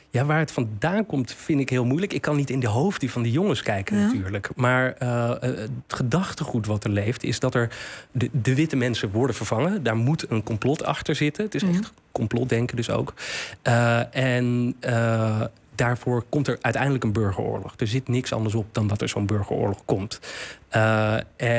Speaker 21: Ja, waar het vandaan komt vind ik heel moeilijk. Ik kan niet in de hoofden van die jongens kijken ja. natuurlijk. Maar uh, het gedachtegoed wat er leeft is dat er de, de witte mensen worden vervangen. Daar moet een complot achter zitten. Het is echt mm. complotdenken dus ook. Uh, en uh, daarvoor komt er uiteindelijk een burgeroorlog. Er zit niks anders op dan dat er zo'n burgeroorlog komt. Uh,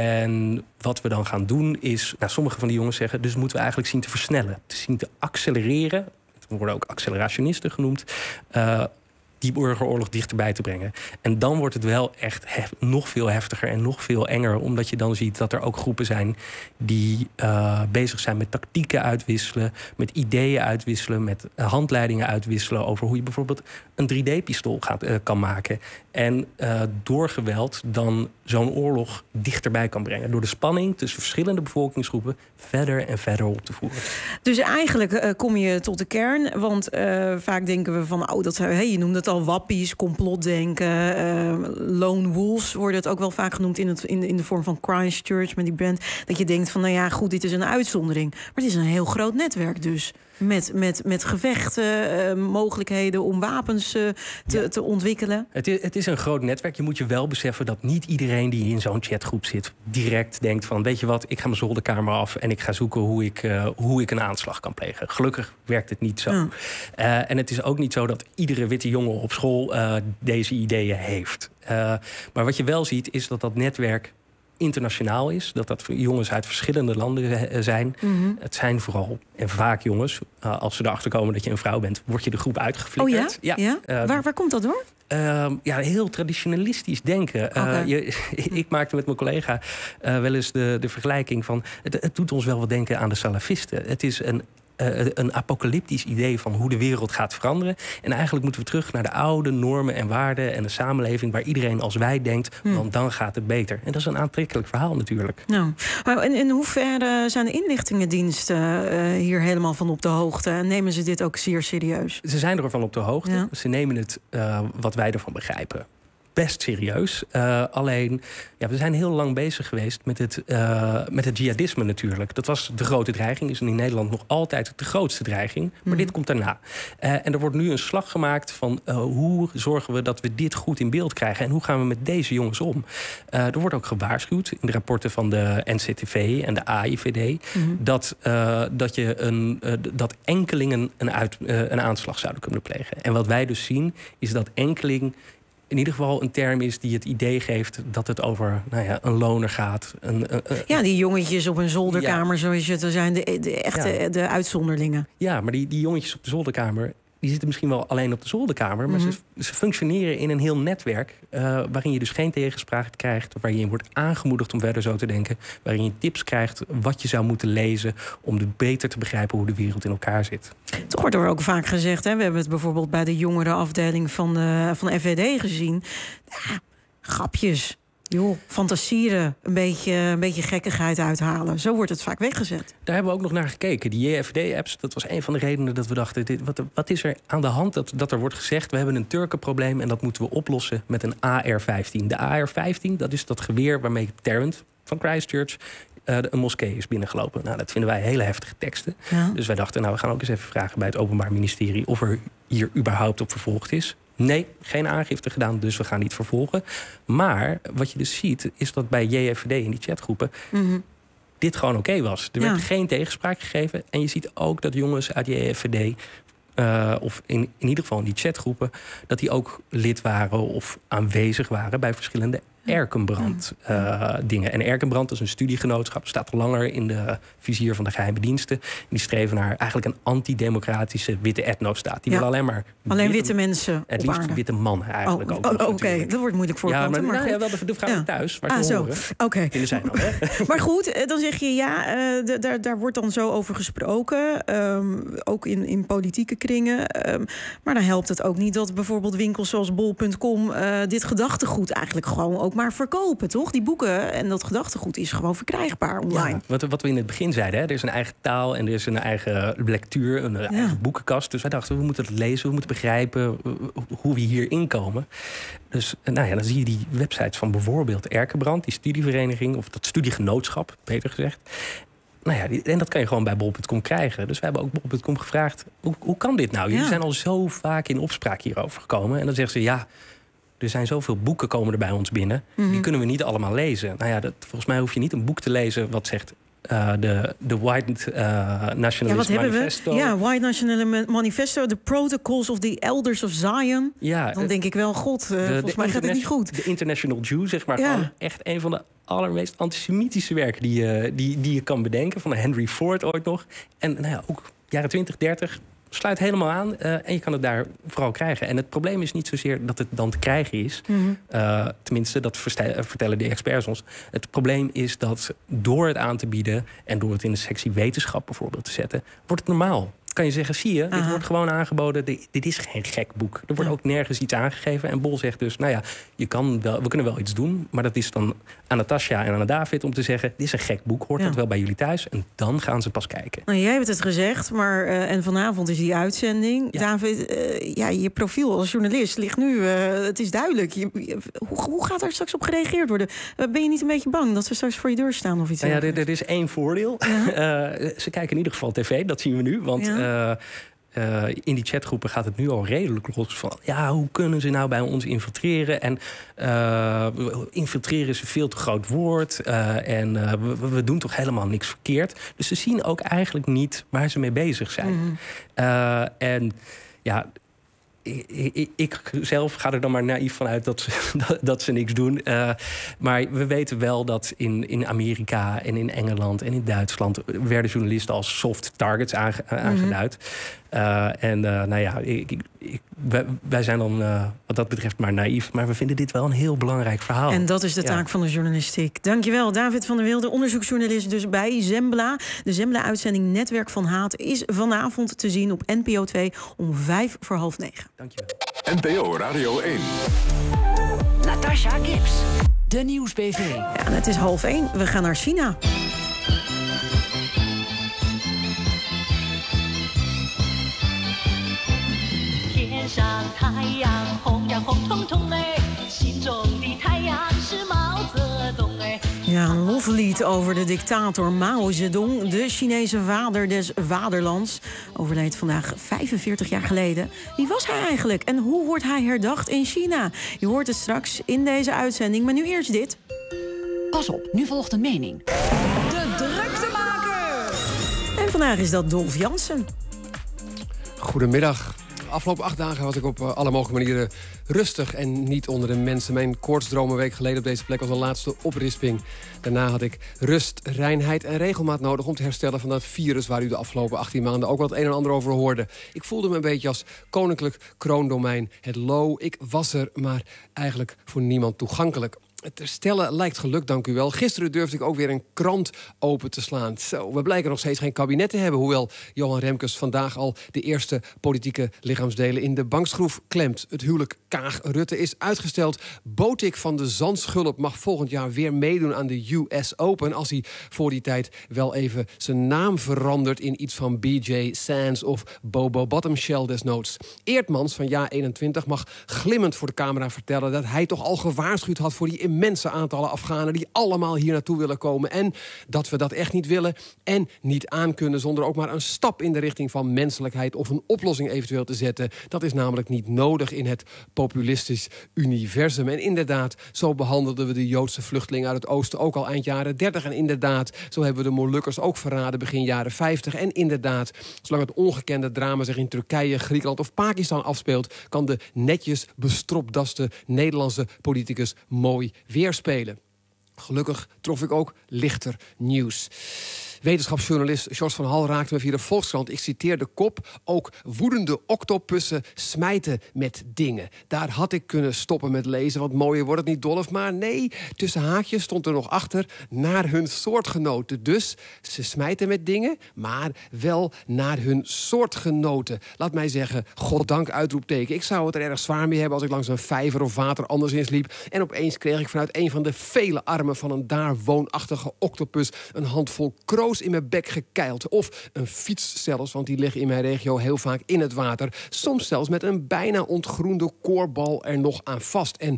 Speaker 21: en wat we dan gaan doen is, nou, sommige van die jongens zeggen, dus moeten we eigenlijk zien te versnellen, te zien te accelereren. Er worden ook accelerationisten genoemd. Uh, die burgeroorlog dichterbij te brengen. En dan wordt het wel echt hef, nog veel heftiger en nog veel enger, omdat je dan ziet dat er ook groepen zijn die uh, bezig zijn met tactieken uitwisselen, met ideeën uitwisselen, met handleidingen uitwisselen over hoe je bijvoorbeeld een drie D-pistool gaat, uh, kan maken. En uh, door geweld dan zo'n oorlog dichterbij kan brengen. Door de spanning tussen verschillende bevolkingsgroepen verder en verder op te voeren.
Speaker 2: Dus eigenlijk uh, kom je tot de kern. Want uh, vaak denken we van, oh, dat, hey, je noemde het al wappies, complotdenken, uh, lone wolves worden het ook wel vaak genoemd in, het, in, in de vorm van Christchurch met die band. Dat je denkt van, nou ja, goed, dit is een uitzondering. Maar het is een heel groot netwerk dus. Met, met, met gevechten, uh, mogelijkheden om wapens uh, te, ja. te ontwikkelen.
Speaker 21: Het is, het is een groot netwerk. Je moet je wel beseffen dat niet iedereen die in zo'n chatgroep zit direct denkt van, weet je wat, ik ga mijn zolderkamer af en ik ga zoeken hoe ik, uh, hoe ik een aanslag kan plegen. Gelukkig werkt het niet zo. Ja. Uh, en het is ook niet zo dat iedere witte jongen op school uh, deze ideeën heeft. Uh, maar wat je wel ziet is dat dat netwerk internationaal is. Dat dat jongens uit verschillende landen zijn. Mm-hmm. Het zijn vooral en vaak jongens. Uh, als ze erachter komen dat je een vrouw bent, word je de groep uitgeflikkerd.
Speaker 2: Oh ja? ja? ja? Uh, waar, waar komt dat door?
Speaker 21: Uh, ja, heel traditionalistisch denken. Okay. Uh, je, ik maakte met mijn collega uh, wel eens de, de vergelijking van, Het, het doet ons wel wat denken aan de salafisten. Het is een Uh, een apocalyptisch idee van hoe de wereld gaat veranderen. En eigenlijk moeten we terug naar de oude normen en waarden en de samenleving waar iedereen als wij denkt, hmm. want dan gaat het beter. En dat is een aantrekkelijk verhaal natuurlijk.
Speaker 2: Nou, maar in, in hoeverre zijn de inlichtingendiensten uh, hier helemaal van op de hoogte? En nemen ze dit ook zeer serieus?
Speaker 21: Ze zijn ervan op de hoogte. Ja. Ze nemen het, uh, wat wij ervan begrijpen, best serieus. Uh, alleen, ja, we zijn heel lang bezig geweest met het, uh, met het jihadisme natuurlijk. Dat was de grote dreiging. Is in Nederland nog altijd de grootste dreiging. Maar mm. dit komt daarna. Uh, en er wordt nu een slag gemaakt van uh, hoe zorgen we dat we dit goed in beeld krijgen. En hoe gaan we met deze jongens om? Uh, er wordt ook gewaarschuwd in de rapporten van de N C T V en de A I V D... Mm. dat, uh, dat, je een, uh, dat enkelingen een, uit, uh, een aanslag zouden kunnen plegen. En wat wij dus zien is dat enkeling in ieder geval een term is die het idee geeft dat het over, nou ja, een loner gaat. Een, een,
Speaker 2: ja, die jongetjes op een zolderkamer, ja. zoals je te zijn, de, de echte ja. de uitzonderlingen.
Speaker 21: Ja, maar die, die jongetjes op de zolderkamer, die zitten misschien wel alleen op de zolderkamer, maar mm-hmm. ze, ze functioneren in een heel netwerk uh, waarin je dus geen tegenspraak krijgt, waarin je wordt aangemoedigd om verder zo te denken, waarin je tips krijgt wat je zou moeten lezen om de beter te begrijpen hoe de wereld in elkaar zit.
Speaker 2: Toch wordt er ook vaak gezegd, hè? We hebben het bijvoorbeeld bij de jongerenafdeling van de, van de F V D gezien. Ja, grapjes. Joh, fantasieren, een beetje, een beetje gekkigheid uithalen. Zo wordt het vaak weggezet.
Speaker 21: Daar hebben we ook nog naar gekeken. Die J F D-apps, dat was een van de redenen dat we dachten, dit, wat, wat is er aan de hand? Dat, dat er wordt gezegd, we hebben een Turkenprobleem en dat moeten we oplossen met een A R vijftien. De A R vijftien, dat is dat geweer waarmee Tarrant van Christchurch Uh, een moskee is binnengelopen. Nou, dat vinden wij hele heftige teksten. Ja. Dus wij dachten, nou, we gaan ook eens even vragen bij het Openbaar Ministerie of er hier überhaupt op vervolgd is. Nee, geen aangifte gedaan, dus we gaan niet vervolgen. Maar wat je dus ziet, is dat bij J F D in die chatgroepen mm-hmm. dit gewoon oké okay was. Er ja. werd geen tegenspraak gegeven. En je ziet ook dat jongens uit J F D, uh, of in, in ieder geval in die chatgroepen, dat die ook lid waren of aanwezig waren bij verschillende Erkenbrand uh, dingen. En Erkenbrand is een studiegenootschap, staat al langer in de vizier van de geheime diensten. En die streven naar eigenlijk een antidemocratische witte etnostaat. Die ja. willen alleen maar
Speaker 2: alleen witte, witte mensen.
Speaker 21: Het liefst aarde. Witte mannen eigenlijk
Speaker 2: oh,
Speaker 21: ook.
Speaker 2: Oh, Oké, okay. Dat wordt moeilijk voor
Speaker 21: ja,
Speaker 2: klanten,
Speaker 21: maar,
Speaker 2: maar
Speaker 21: nou, ja, wel de, de vrouwen ja. thuis, waar
Speaker 2: ah,
Speaker 21: ze
Speaker 2: zo.
Speaker 21: horen.
Speaker 2: Okay.
Speaker 21: Die zijn al, hè?
Speaker 2: Maar goed, dan zeg je ja, uh, d- daar, daar wordt dan zo over gesproken. Um, ook in, in politieke kringen. Um, maar dan helpt het ook niet dat bijvoorbeeld winkels zoals bol punt com uh, dit gedachtegoed eigenlijk gewoon ook maar verkopen. Toch? Die boeken en dat gedachtegoed is gewoon verkrijgbaar online.
Speaker 21: Ja, wat, wat we in het begin zeiden, hè, er is een eigen taal en er is een eigen lectuur, een ja. eigen boekenkast. Dus wij dachten, we moeten het lezen, we moeten begrijpen hoe we hier inkomen. Dus nou ja, dan zie je die websites van bijvoorbeeld Erkenbrand, die studievereniging, of dat studiegenootschap, beter gezegd. nou ja, die, en dat kan je gewoon bij bol punt com krijgen. Dus we hebben ook bol punt com gevraagd, hoe, hoe kan dit nou? Jullie ja. zijn al zo vaak in opspraak hierover gekomen. En dan zeggen ze, ja, er zijn zoveel boeken komen er bij ons binnen. Mm-hmm. Die kunnen we niet allemaal lezen. Nou ja, dat, volgens mij hoef je niet een boek te lezen wat zegt uh, de, de White uh, Nationalist ja, wat Manifesto.
Speaker 2: Ja, White Nationalist Manifesto, The Protocols of the Elders of Zion. Ja, dan denk ik wel, god, uh, de, volgens de mij gaat het niet goed.
Speaker 21: De International Jew, zeg maar, ja. gewoon echt een van de allermeest antisemitische werken die je, die, die je kan bedenken. Van Henry Ford ooit nog. En nou ja, ook jaren twintig, dertig... sluit helemaal aan uh, en je kan het daar vooral krijgen. En het probleem is niet zozeer dat het dan te krijgen is. Mm-hmm. Uh, tenminste, dat vertellen de experts ons. Het probleem is dat door het aan te bieden en door het in de sectie wetenschap bijvoorbeeld te zetten, wordt het normaal. Kan je zeggen, zie je, Aha. dit wordt gewoon aangeboden. Dit, dit is geen gek boek. Er wordt ja. ook nergens iets aangegeven. En Bol zegt dus, nou ja, je kan wel, we kunnen wel iets doen. Maar dat is dan aan Natasja en aan David om te zeggen, dit is een gek boek. Hoort ja. dat wel bij jullie thuis? En dan gaan ze pas kijken.
Speaker 2: Nou, jij hebt het gezegd, maar uh, en vanavond is die uitzending. Ja. David, uh, ja, je profiel als journalist ligt nu, uh, het is duidelijk. Je, je, hoe, hoe gaat er straks op gereageerd worden? Uh, ben je niet een beetje bang dat ze straks voor je deur staan of iets?
Speaker 21: Nou ja, er, er is één voordeel. Ja. Uh, ze kijken in ieder geval tv, dat zien we nu. Want ja. Uh, uh, in die chatgroepen gaat het nu al redelijk los van, ja, hoe kunnen ze nou bij ons infiltreren? En uh, infiltreren is een veel te groot woord. Uh, en uh, we, we doen toch helemaal niks verkeerd. Dus ze zien ook eigenlijk niet waar ze mee bezig zijn. Mm-hmm. Uh, en ja, Ik, ik, ik zelf ga er dan maar naïef van uit dat ze, dat, dat ze niks doen. Uh, maar we weten wel dat in, in Amerika en in Engeland en in Duitsland werden journalisten als soft targets aange, aangeduid. Mm-hmm. Uh, en uh, nou ja, ik, ik, wij, wij zijn dan uh, wat dat betreft maar naïef. Maar we vinden dit wel een heel belangrijk verhaal.
Speaker 2: En dat is de
Speaker 21: ja.
Speaker 2: taak van de journalistiek. Dankjewel, David van der Wilde, onderzoeksjournalist dus bij Zembla. De Zembla-uitzending Netwerk van Haat is vanavond te zien op N P O twee om vijf voor half negen.
Speaker 21: Dankjewel.
Speaker 1: N P O Radio één.
Speaker 19: Natasha Gibbs, de Nieuwsbv.
Speaker 2: Ja, en het is half één. We gaan naar China. Ja, een loflied over de dictator Mao Zedong, de Chinese vader des vaderlands. Overleed vandaag vijfenveertig jaar geleden. Wie was hij eigenlijk en hoe wordt hij herdacht in China? Je hoort het straks in deze uitzending, maar nu eerst dit.
Speaker 19: Pas op, nu volgt een mening. De druktemaker!
Speaker 2: En vandaag is dat Dolf Jansen.
Speaker 5: Goedemiddag. De afgelopen acht dagen was ik op uh, alle mogelijke manieren rustig en niet onder de mensen. Mijn koortsdroom een week geleden op deze plek was een laatste oprisping. Daarna had ik rust, reinheid en regelmaat nodig om te herstellen van dat virus waar u de afgelopen achttien maanden ook wel het een en ander over hoorde. Ik voelde me een beetje als koninklijk kroondomein. Het low, ik was er, maar eigenlijk voor niemand toegankelijk. Het herstellen lijkt gelukt, dank u wel. Gisteren durfde ik ook weer een krant open te slaan. Zo, we blijken nog steeds geen kabinet te hebben, hoewel Johan Remkes vandaag al de eerste politieke lichaamsdelen in de bankschroef klemt. Het huwelijk Kaag-Rutte is uitgesteld. Botik van de Zandschulp mag volgend jaar weer meedoen aan de U S Open, als hij voor die tijd wel even zijn naam verandert in iets van B J Sands of Bobo Bottomshell desnoods. Eertmans van Ja eenentwintig mag glimmend voor de camera vertellen dat hij toch al gewaarschuwd had voor die immense aantallen Afghanen die allemaal hier naartoe willen komen. En dat we dat echt niet willen en niet aankunnen zonder ook maar een stap in de richting van menselijkheid of een oplossing eventueel te zetten. Dat is namelijk niet nodig in het populistisch universum. En inderdaad, zo behandelden we de Joodse vluchtelingen uit het oosten ook al eind jaren dertig. En inderdaad, zo hebben we de Molukkers ook verraden begin jaren vijftig. En inderdaad, zolang het ongekende drama zich in Turkije, Griekenland of Pakistan afspeelt, kan de netjes bestropdaste Nederlandse politicus mooi weerspelen. Gelukkig trof ik ook lichter nieuws. Wetenschapsjournalist Jos van Hal raakte me via de Volkskrant. Ik citeer de kop. Ook woedende octopussen smijten met dingen. Daar had ik kunnen stoppen met lezen. Wat mooier wordt het niet, Dolf. Maar nee, tussen haakjes stond er nog achter naar hun soortgenoten. Dus ze smijten met dingen, maar wel naar hun soortgenoten. Laat mij zeggen, goddank uitroepteken. Ik zou het er erg zwaar mee hebben als ik langs een vijver of water anderszins liep. En opeens kreeg ik vanuit een van de vele armen van een daar woonachtige octopus een handvol kroos in mijn bek gekeild. Of een fiets zelfs, want die liggen in mijn regio heel vaak in het water. Soms zelfs met een bijna ontgroende koorbal er nog aan vast. En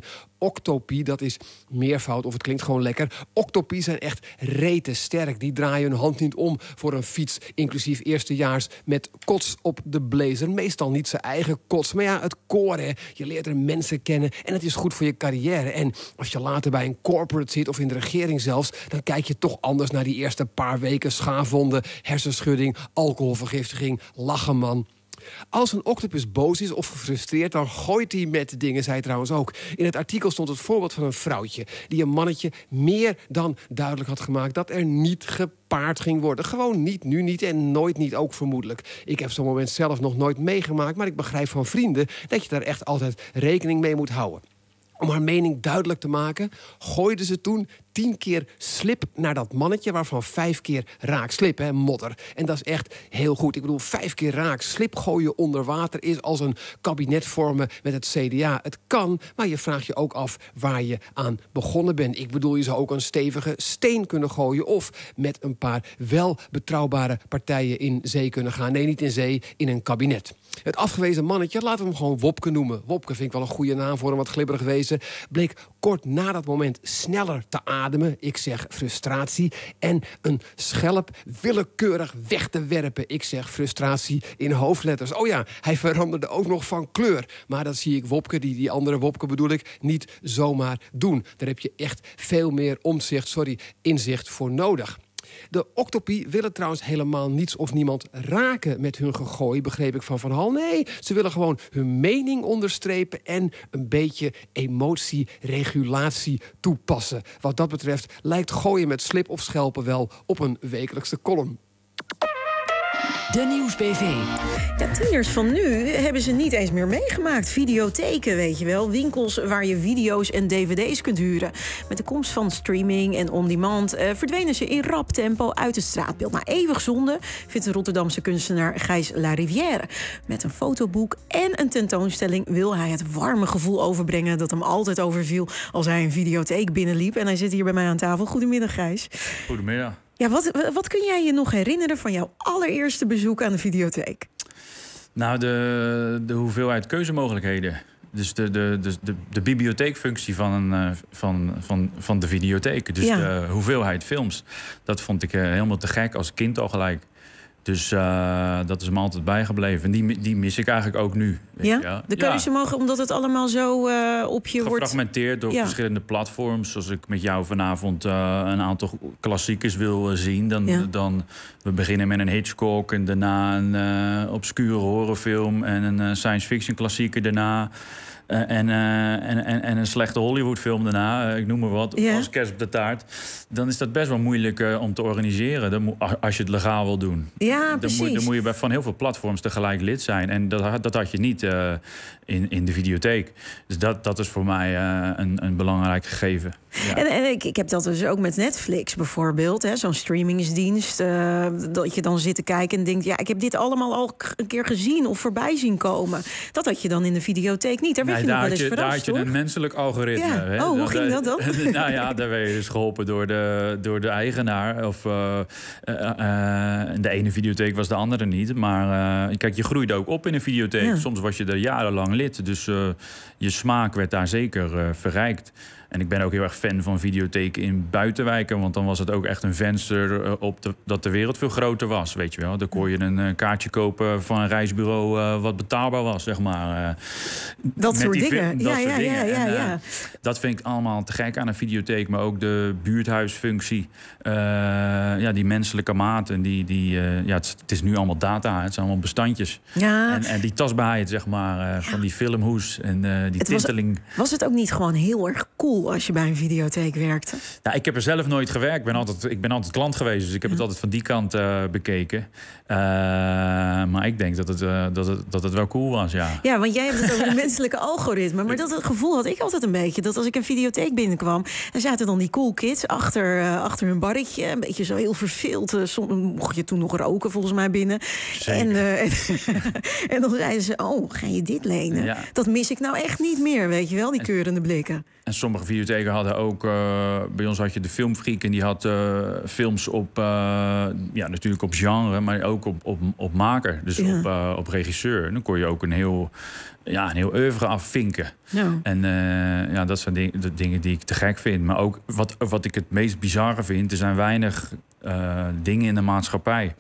Speaker 5: Octopi, dat is meervoud of het klinkt gewoon lekker. Octopi zijn echt rete sterk. Die draaien hun hand niet om voor een fiets, inclusief eerstejaars met kots op de blazer. Meestal niet zijn eigen kots, maar ja, het koor, hè. Je leert er mensen kennen en het is goed voor je carrière. En als je later bij een corporate zit of in de regering zelfs, dan kijk je toch anders naar die eerste paar weken. Schaafwonden, hersenschudding, alcoholvergiftiging, lachen man. Als een octopus boos is of gefrustreerd, dan gooit hij met dingen, zei trouwens ook. In het artikel stond het voorbeeld van een vrouwtje die een mannetje meer dan duidelijk had gemaakt dat er niet gepaard ging worden. Gewoon niet, nu niet en nooit niet ook vermoedelijk. Ik heb zo'n moment zelf nog nooit meegemaakt, maar ik begrijp van vrienden dat je daar echt altijd rekening mee moet houden. Om haar mening duidelijk te maken, gooiden ze toen tien keer slip naar dat mannetje, waarvan vijf keer raak slip, hè, modder. En dat is echt heel goed. Ik bedoel, vijf keer raak slip gooien onder water is als een kabinet vormen met het C D A. Het kan, maar je vraagt je ook af waar je aan begonnen bent. Ik bedoel, je zou ook een stevige steen kunnen gooien of met een paar wel betrouwbare partijen in zee kunnen gaan. Nee, niet in zee, in een kabinet. Het afgewezen mannetje, laten we hem gewoon Wopke noemen. Wopke vind ik wel een goede naam voor een wat glibberig wezen. Bleek kort na dat moment sneller te ademen. Ik zeg frustratie. En een schelp willekeurig weg te werpen. Ik zeg frustratie in hoofdletters. Oh ja, hij veranderde ook nog van kleur. Maar dat zie ik Wopke, die, die andere Wopke bedoel ik, niet zomaar doen. Daar heb je echt veel meer omzicht, sorry, inzicht voor nodig. De octopi willen trouwens helemaal niets of niemand raken met hun gegooi, begreep ik van Van Hal. Nee, ze willen gewoon hun mening onderstrepen en een beetje emotieregulatie toepassen. Wat dat betreft lijkt gooien met slip of schelpen wel op een wekelijkse column.
Speaker 19: De Nieuwsbv.
Speaker 2: Ja, tieners van nu hebben ze niet eens meer meegemaakt. Videotheken, weet je wel. Winkels waar je video's en dvd's kunt huren. Met de komst van streaming en on-demand uh, verdwenen ze in rap tempo uit het straatbeeld. Maar eeuwig zonde vindt de Rotterdamse kunstenaar Gijs Larivière. Met een fotoboek en een tentoonstelling wil hij het warme gevoel overbrengen dat hem altijd overviel als hij een videotheek binnenliep. En hij zit hier bij mij aan tafel. Goedemiddag, Gijs.
Speaker 6: Goedemiddag.
Speaker 2: Ja, wat, wat kun jij je nog herinneren van jouw allereerste bezoek aan de videotheek?
Speaker 6: Nou, de, de hoeveelheid keuzemogelijkheden. Dus de, de, de, de, de bibliotheekfunctie van, een, uh, van, van, van de videotheek. Dus ja. de hoeveelheid films. Dat vond ik uh, helemaal te gek als kind al gelijk. Dus uh, dat is me altijd bijgebleven. En die, die mis ik eigenlijk ook nu. Weet
Speaker 2: ja?
Speaker 6: je, ja?
Speaker 2: De keuze ja. mogen, omdat het allemaal zo uh, op je wordt...
Speaker 6: gefragmenteerd door ja. verschillende platforms. Als ik met jou vanavond uh, een aantal klassiekers wil uh, zien... Dan, ja. dan we beginnen met een Hitchcock en daarna een uh, obscure horrorfilm... en een uh, science fiction klassieker daarna... Uh, en, uh, en, en, en een slechte Hollywoodfilm daarna, uh, ik noem maar wat, ja. als kerst op de taart. Dan is dat best wel moeilijk uh, om te organiseren, dan mo- als je het legaal wil doen.
Speaker 2: Ja,
Speaker 6: dan
Speaker 2: precies.
Speaker 6: Moet, dan moet je bij van heel veel platforms tegelijk lid zijn. En dat, dat had je niet uh, in, in de videotheek. Dus dat, dat is voor mij uh, een, een belangrijk gegeven. Ja.
Speaker 2: En, en ik, ik heb dat dus ook met Netflix bijvoorbeeld. Hè, zo'n streamingsdienst. Uh, dat je dan zit te kijken en denkt... ja, ik heb dit allemaal al een keer gezien of voorbij zien komen. Dat had je dan in de videotheek niet. Daar werd
Speaker 6: nee,
Speaker 2: je nog wel eens
Speaker 6: je,
Speaker 2: verrast,
Speaker 6: daar had je
Speaker 2: hoor.
Speaker 6: een menselijk algoritme.
Speaker 2: Ja.
Speaker 6: Hè?
Speaker 2: Oh, hoe ging dat dan?
Speaker 6: Nou ja, daar werd je dus geholpen door de, door de eigenaar. Of, uh, uh, uh, de ene videotheek was de andere niet. Maar uh, kijk, je groeide ook op in een videotheek. Ja. Soms was je er jarenlang lid. Dus uh, je smaak werd daar zeker uh, verrijkt. En ik ben ook heel erg fan van videotheken in buitenwijken. Want dan was het ook echt een venster op de, dat de wereld veel groter was. Weet je wel. Dan kon je een uh, kaartje kopen van een reisbureau uh, wat betaalbaar was, zeg maar. Uh,
Speaker 2: dat soort dingen.
Speaker 6: Vi- dat
Speaker 2: ja,
Speaker 6: soort
Speaker 2: ja,
Speaker 6: dingen.
Speaker 2: ja, ja,
Speaker 6: en, uh,
Speaker 2: ja.
Speaker 6: Dat vind ik allemaal te gek aan een videotheek. Maar ook de buurthuisfunctie. Uh, ja, die menselijke maten. Die, die, uh, ja, het, het is nu allemaal data. Het zijn allemaal bestandjes.
Speaker 2: Ja.
Speaker 6: En, en die tastbaarheid, zeg maar, uh, ja. van die filmhoes en uh, die
Speaker 2: het
Speaker 6: tinteling.
Speaker 2: Was, was het ook niet gewoon heel erg cool als je bij een videotheek werkte?
Speaker 6: Nou, ik heb er zelf nooit gewerkt. Ik ben altijd, ik ben altijd klant geweest. Dus ik heb het altijd van die kant uh, bekeken. Uh, maar ik denk dat het, uh, dat, het, dat het wel cool was, ja.
Speaker 2: Ja, want jij hebt het over de menselijke algoritme. Maar dat het gevoel had ik altijd een beetje. Dat als ik een videotheek binnenkwam... en zaten dan die cool kids achter, uh, achter hun barretje. Een beetje zo heel verveeld. Uh, soms mocht je toen nog roken, volgens mij, binnen. En, uh, en, en dan zeiden ze, oh, ga je dit lenen? Ja. Dat mis ik nou echt niet meer, weet je wel, die keurende blikken.
Speaker 6: En sommige videotheken hadden ook... Uh, bij ons had je de Filmfreak en die had uh, films op... Uh, ja, natuurlijk op genre, maar ook op, op, op maker. Dus ja. op, uh, op regisseur. En dan kon je ook een heel... Ja, een heel oeuvre af, afvinken.
Speaker 2: Ja.
Speaker 6: En uh, ja, dat zijn ding, de dingen die ik te gek vind. Maar ook wat, wat ik het meest bizarre vind... er zijn weinig uh, dingen in de maatschappij...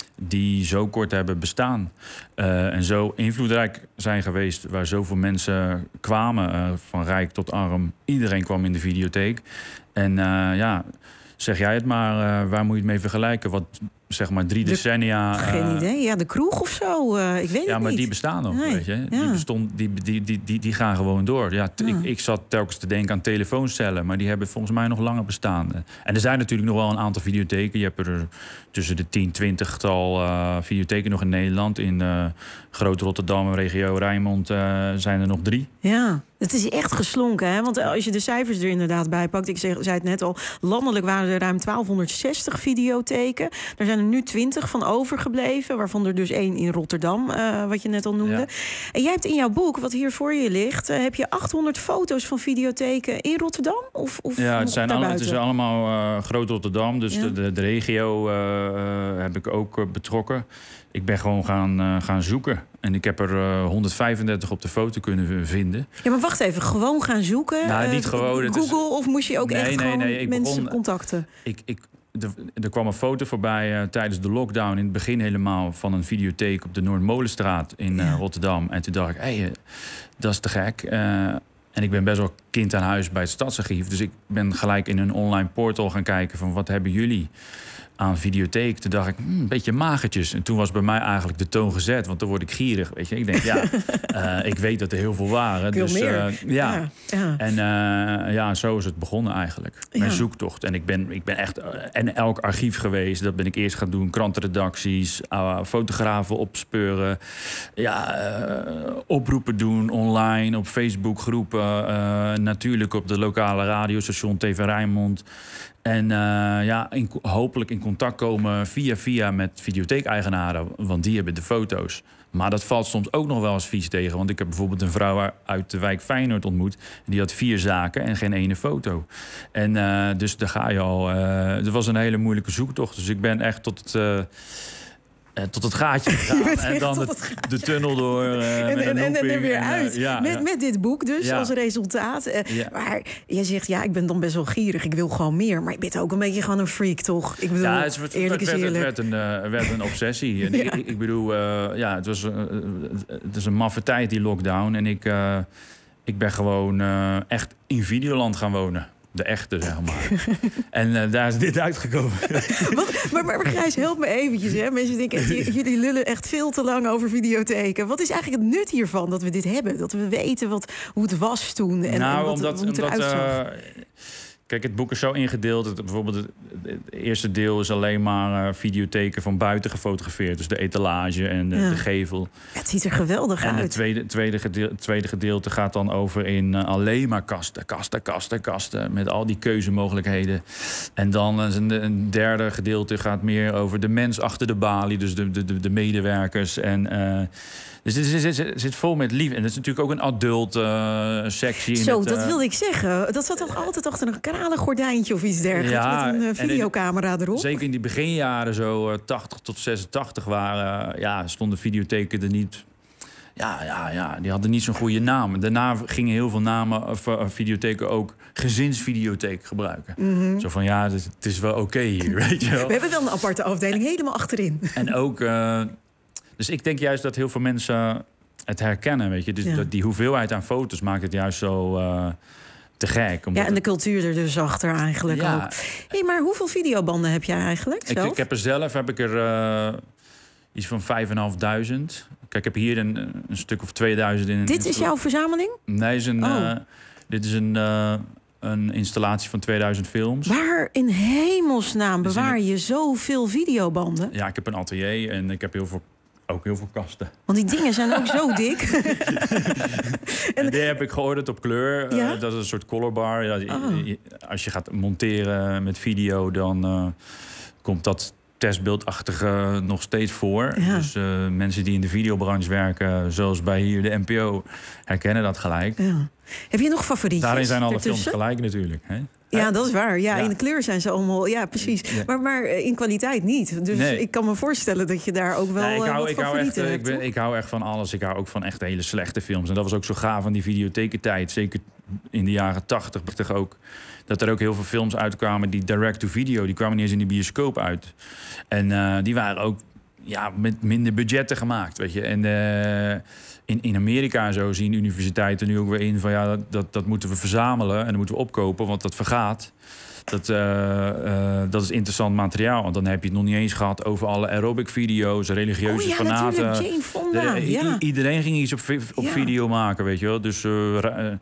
Speaker 6: die zo kort hebben bestaan. Uh, en zo invloedrijk zijn geweest... waar zoveel mensen kwamen, uh, van rijk tot arm. Iedereen kwam in de videotheek. En uh, ja, zeg jij het maar, uh, waar moet je het mee vergelijken? Wat, zeg maar, drie
Speaker 2: de,
Speaker 6: decennia...
Speaker 2: Geen uh, idee, ja, de kroeg of zo, uh, ik weet het
Speaker 6: Ja, maar
Speaker 2: niet.
Speaker 6: die bestaan nog,
Speaker 2: nee.
Speaker 6: weet je.
Speaker 2: Ja.
Speaker 6: Die, bestond, die, die, die, die, die gaan gewoon door. Ja, t-
Speaker 2: ja.
Speaker 6: ik, ik zat telkens te denken aan telefooncellen... maar die hebben volgens mij nog langer bestaan. En er zijn natuurlijk nog wel een aantal videotheken. Je hebt er tussen de tien, twintigtal uh, videotheken nog in Nederland. In uh, Groot Rotterdam, regio Rijnmond uh, zijn er nog drie.
Speaker 2: Ja. Het is echt geslonken, hè? Want als je de cijfers er inderdaad bij pakt... ik zei het net al, landelijk waren er ruim twaalfhonderdzestig videotheken. Er zijn er nu twintig van overgebleven... waarvan er dus één in Rotterdam, uh, wat je net al noemde. Ja. En jij hebt in jouw boek, wat hier voor je ligt... Uh, heb je achthonderd foto's van videotheken in Rotterdam? Of, of
Speaker 6: ja, het, zijn alle, het is allemaal uh, Groot Rotterdam. Dus ja. de, de, de regio uh, heb ik ook uh, betrokken. Ik ben gewoon gaan, uh, gaan zoeken. En ik heb er uh, honderdvijfendertig op de foto kunnen vinden.
Speaker 2: Ja, maar wacht even. Gewoon gaan zoeken?
Speaker 6: Nou, niet
Speaker 2: uh,
Speaker 6: gewoon.
Speaker 2: Google?
Speaker 6: Is...
Speaker 2: Of moest je ook
Speaker 6: nee,
Speaker 2: echt
Speaker 6: nee,
Speaker 2: gewoon
Speaker 6: nee, ik
Speaker 2: mensen
Speaker 6: begon,
Speaker 2: contacten?
Speaker 6: Ik, ik, de, er kwam een foto voorbij uh, tijdens de lockdown... in het begin helemaal van een videotheek op de Noordmolenstraat in uh, ja. Rotterdam. En toen dacht ik, hé, hey, uh, dat is te gek. Uh, en ik ben best wel kind aan huis bij het Stadsarchief. Dus ik ben gelijk in een online portal gaan kijken... van wat hebben jullie aan videotheek. Toen dacht ik, hmm, een beetje magertjes. En toen was bij mij eigenlijk de toon gezet. Want dan word ik gierig, weet je. Ik denk, ja, uh, ik weet dat er heel veel waren.
Speaker 2: Veel
Speaker 6: dus,
Speaker 2: meer.
Speaker 6: Uh, ja.
Speaker 2: Ja, ja.
Speaker 6: En uh, ja, zo is het begonnen eigenlijk. Ja. Mijn zoektocht. En ik ben, ik ben echt... Uh, en elk archief geweest. Dat ben ik eerst gaan doen. Krantenredacties. Uh, fotografen opspeuren. Ja, uh, oproepen doen online. Op Facebook groepen. Uh, natuurlijk op de lokale radiostation T V Rijnmond. En uh, ja, in, hopelijk in contact komen via via met videotheekeigenaren. Want die hebben de foto's. Maar dat valt soms ook nog wel eens vies tegen. Want ik heb bijvoorbeeld een vrouw uit de wijk Feyenoord ontmoet. Die had vier zaken en geen ene foto. En uh, dus daar ga je al. Uh, het was een hele moeilijke zoektocht. Dus ik ben echt tot het... Uh, Uh, tot het gaatje gegaan en dan het, de tunnel door. Uh,
Speaker 2: en, en, en, en er weer en, uh, uit.
Speaker 6: Ja,
Speaker 2: met,
Speaker 6: ja.
Speaker 2: met dit boek dus ja. als resultaat. Uh, ja. Maar jij zegt, ja, ik ben dan best wel gierig. Ik wil gewoon meer. Maar je bent ook een beetje gewoon een freak, toch? Ik bedoel,
Speaker 6: ja, het, het,
Speaker 2: eerlijk
Speaker 6: het,
Speaker 2: is eerlijk.
Speaker 6: Het werd een, uh, werd een obsessie. En ja. ik, ik bedoel, uh, ja, het was uh, het is een maffe tijd, die lockdown. En ik, uh, ik ben gewoon uh, echt in Videoland gaan wonen. De echte, zeg maar. En uh, daar is dit uitgekomen.
Speaker 2: Wat, maar, maar Gijs, help me eventjes. Hè? Mensen denken, echt, jullie lullen echt veel te lang over videotheken. Wat is eigenlijk het nut hiervan, dat we dit hebben? Dat we weten wat, hoe het was toen en,
Speaker 6: nou,
Speaker 2: en wat,
Speaker 6: omdat,
Speaker 2: hoe het eruit
Speaker 6: omdat,
Speaker 2: zag. Uh,
Speaker 6: Kijk, het boek is zo ingedeeld. Dat bijvoorbeeld het, het eerste deel is alleen maar uh, videotheken van buiten gefotografeerd. Dus de etalage en de, ja. de gevel.
Speaker 2: Ja, het ziet er geweldig
Speaker 6: en
Speaker 2: uit.
Speaker 6: En het tweede, tweede, gedeelte, tweede gedeelte gaat dan over in uh, alleen maar kasten. Kasten, kasten, kasten. Met al die keuzemogelijkheden. En dan uh, een, een derde gedeelte gaat meer over de mens achter de balie. Dus de, de, de medewerkers. En... Uh, Dus het zit, zit, zit vol met liefde. En dat is natuurlijk ook een adult uh, sectie.
Speaker 2: Zo,
Speaker 6: in het, uh...
Speaker 2: dat wilde ik zeggen. Dat zat toch altijd achter een kralen gordijntje of iets dergelijks.
Speaker 6: Ja,
Speaker 2: met een uh, videocamera
Speaker 6: in,
Speaker 2: erop.
Speaker 6: Zeker in die beginjaren, zo uh, tachtig tot zesentachtig, waren, uh, ja, stonden videotheken er niet... Ja, ja, ja, die hadden niet zo'n goede naam. Daarna gingen heel veel namen of uh, videotheken ook gezinsvideotheek gebruiken. Mm-hmm. Zo van, ja, het, het is wel oké okay hier, weet je wel.
Speaker 2: We hebben wel een aparte afdeling, helemaal achterin.
Speaker 6: En ook... Uh, Dus ik denk juist dat heel veel mensen het herkennen, weet je. Dus ja. dat die hoeveelheid aan foto's maakt het juist zo uh, te gek.
Speaker 2: Ja, en de cultuur er dus achter eigenlijk ja. ook. Hey, maar hoeveel videobanden heb jij eigenlijk zelf?
Speaker 6: Ik, ik heb er zelf heb ik er uh, iets van vijfduizend vijfhonderd. Kijk, ik heb hier een, een stuk of tweeduizend in.
Speaker 2: Dit is jouw verzameling?
Speaker 6: Nee, is een, oh. uh, dit is een... Uh, een installatie van tweeduizend films.
Speaker 2: Waar in hemelsnaam bewaar je zoveel videobanden?
Speaker 6: Ja, ik heb een atelier en ik heb heel veel, ook heel veel kasten.
Speaker 2: Want die dingen zijn ook zo dik.
Speaker 6: en die heb ik georderd op kleur.
Speaker 2: Ja?
Speaker 6: Uh, dat is een soort colorbar. Ja,
Speaker 2: oh.
Speaker 6: Als je gaat monteren met video, dan uh, komt dat testbeeldachtige nog steeds voor.
Speaker 2: Ja.
Speaker 6: Dus uh, mensen die in de videobranche werken, zoals bij hier de N P O, herkennen dat gelijk.
Speaker 2: Ja. Heb je nog favorietjes?
Speaker 6: Daarin zijn alle
Speaker 2: ertussen?
Speaker 6: films gelijk natuurlijk. Hè?
Speaker 2: Ja, dat is waar. Ja, ja, in de kleur zijn ze allemaal... Ja, precies. Ja. Maar, maar in kwaliteit niet. Dus nee. ik kan me voorstellen dat je daar ook wel nee, ik hou, wat ik favorieten
Speaker 6: hou echt,
Speaker 2: hebt.
Speaker 6: Ik, ben, ik hou echt van alles. Ik hou ook van echt hele slechte films. En dat was ook zo gaaf van die videothekentijd. Zeker in de jaren tachtig ook. Dat er ook heel veel films uitkwamen die direct-to-video... die kwamen niet eens in de bioscoop uit. En uh, die waren ook ja, met minder budgetten gemaakt, weet je. En uh, in, in Amerika en zo zien universiteiten nu ook weer in... van ja, dat, dat, dat moeten we verzamelen en dat moeten we opkopen... want dat vergaat. Dat, uh, uh, dat is interessant materiaal. Want dan heb je het nog niet eens gehad over alle aerobic-video's... religieuze
Speaker 2: oh, ja,
Speaker 6: fanaten.
Speaker 2: Jane Fonda,
Speaker 6: de,
Speaker 2: ja.
Speaker 6: I, iedereen ging iets op, op ja. video maken, weet je wel. Dus uh,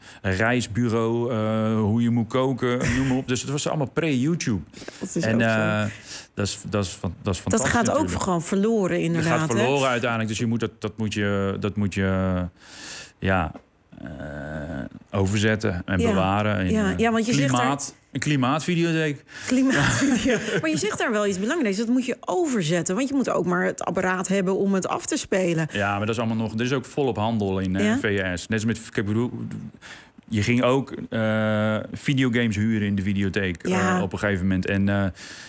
Speaker 6: reisbureau, uh, hoe je moet koken, noem maar op. Dus het was allemaal pre-YouTube.
Speaker 2: Dat is
Speaker 6: en
Speaker 2: ook zo.
Speaker 6: Uh, dat is, dat, is, dat is fantastisch.
Speaker 2: Dat gaat
Speaker 6: natuurlijk.
Speaker 2: ook gewoon verloren, inderdaad.
Speaker 6: Dat gaat verloren
Speaker 2: hè?
Speaker 6: uiteindelijk. Dus je moet dat, dat moet je... Dat moet je ja... Uh, overzetten en
Speaker 2: ja.
Speaker 6: bewaren. En,
Speaker 2: ja. ja, want je
Speaker 6: klimaat,
Speaker 2: zegt er...
Speaker 6: Een klimaatvideotheek.
Speaker 2: Klimaatvideo. Maar je zegt daar wel iets belangrijks. Dat moet je overzetten. Want je moet ook maar het apparaat hebben om het af te spelen.
Speaker 6: Ja, maar dat is allemaal nog... Er is ook volop handel in uh,
Speaker 2: ja?
Speaker 6: V S. Net als met... Ik bedoel, je ging ook uh, videogames huren in de videotheek
Speaker 2: ja.
Speaker 6: uh, op een gegeven moment. En uh,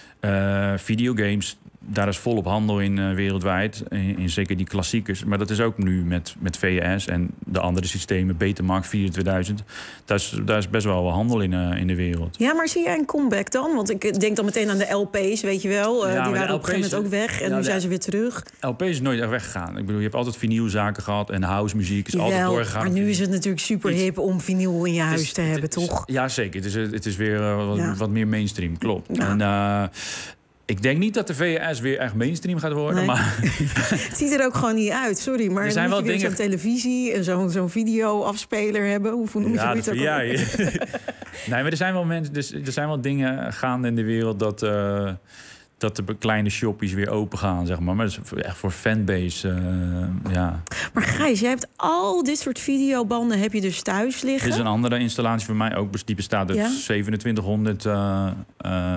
Speaker 6: uh, videogames... Daar is volop handel in uh, wereldwijd. In, in zeker die klassiekers. Maar dat is ook nu met, met V S en de andere systemen. Betamax, Vier tweeduizend. Daar is, daar is best wel wel handel in, uh, in de wereld.
Speaker 2: Ja, maar zie jij een comeback dan? Want ik denk dan meteen aan de L P's, weet je wel. Uh,
Speaker 6: ja,
Speaker 2: die waren
Speaker 6: op
Speaker 2: een gegeven moment ook weg. En
Speaker 6: ja,
Speaker 2: nu
Speaker 6: de,
Speaker 2: zijn ze weer terug.
Speaker 6: L P is nooit echt weggegaan. Ik bedoel, je hebt altijd vinylzaken gehad. En housemuziek is
Speaker 2: Jawel,
Speaker 6: altijd doorgegaan.
Speaker 2: Maar nu is het natuurlijk super hip om vinyl in je huis
Speaker 6: is,
Speaker 2: te hebben,
Speaker 6: is,
Speaker 2: toch?
Speaker 6: Ja, zeker. Het is, het is weer uh, wat,
Speaker 2: ja.
Speaker 6: wat meer mainstream, klopt. Ja. En... Uh, ik denk niet dat de V S weer echt mainstream gaat worden. Nee. Maar
Speaker 2: het ziet er ook gewoon niet uit, sorry. Maar er zijn wel dingen... zo'n televisie en zo'n zo'n video-afspeler hebben. Hoe noem je
Speaker 6: ja,
Speaker 2: zoiets ook?
Speaker 6: Ja, ja. Nee, maar er zijn wel mensen, dus, er zijn wel dingen gaande in de wereld dat, uh, dat de kleine shoppies weer open gaan, zeg maar. Maar dat is echt voor fanbase, uh, ja.
Speaker 2: Maar Gijs, jij hebt al dit soort videobanden heb je dus thuis liggen.
Speaker 6: Dit is een andere installatie voor mij ook. Die bestaat uit ja? zevenentwintighonderd uh, uh,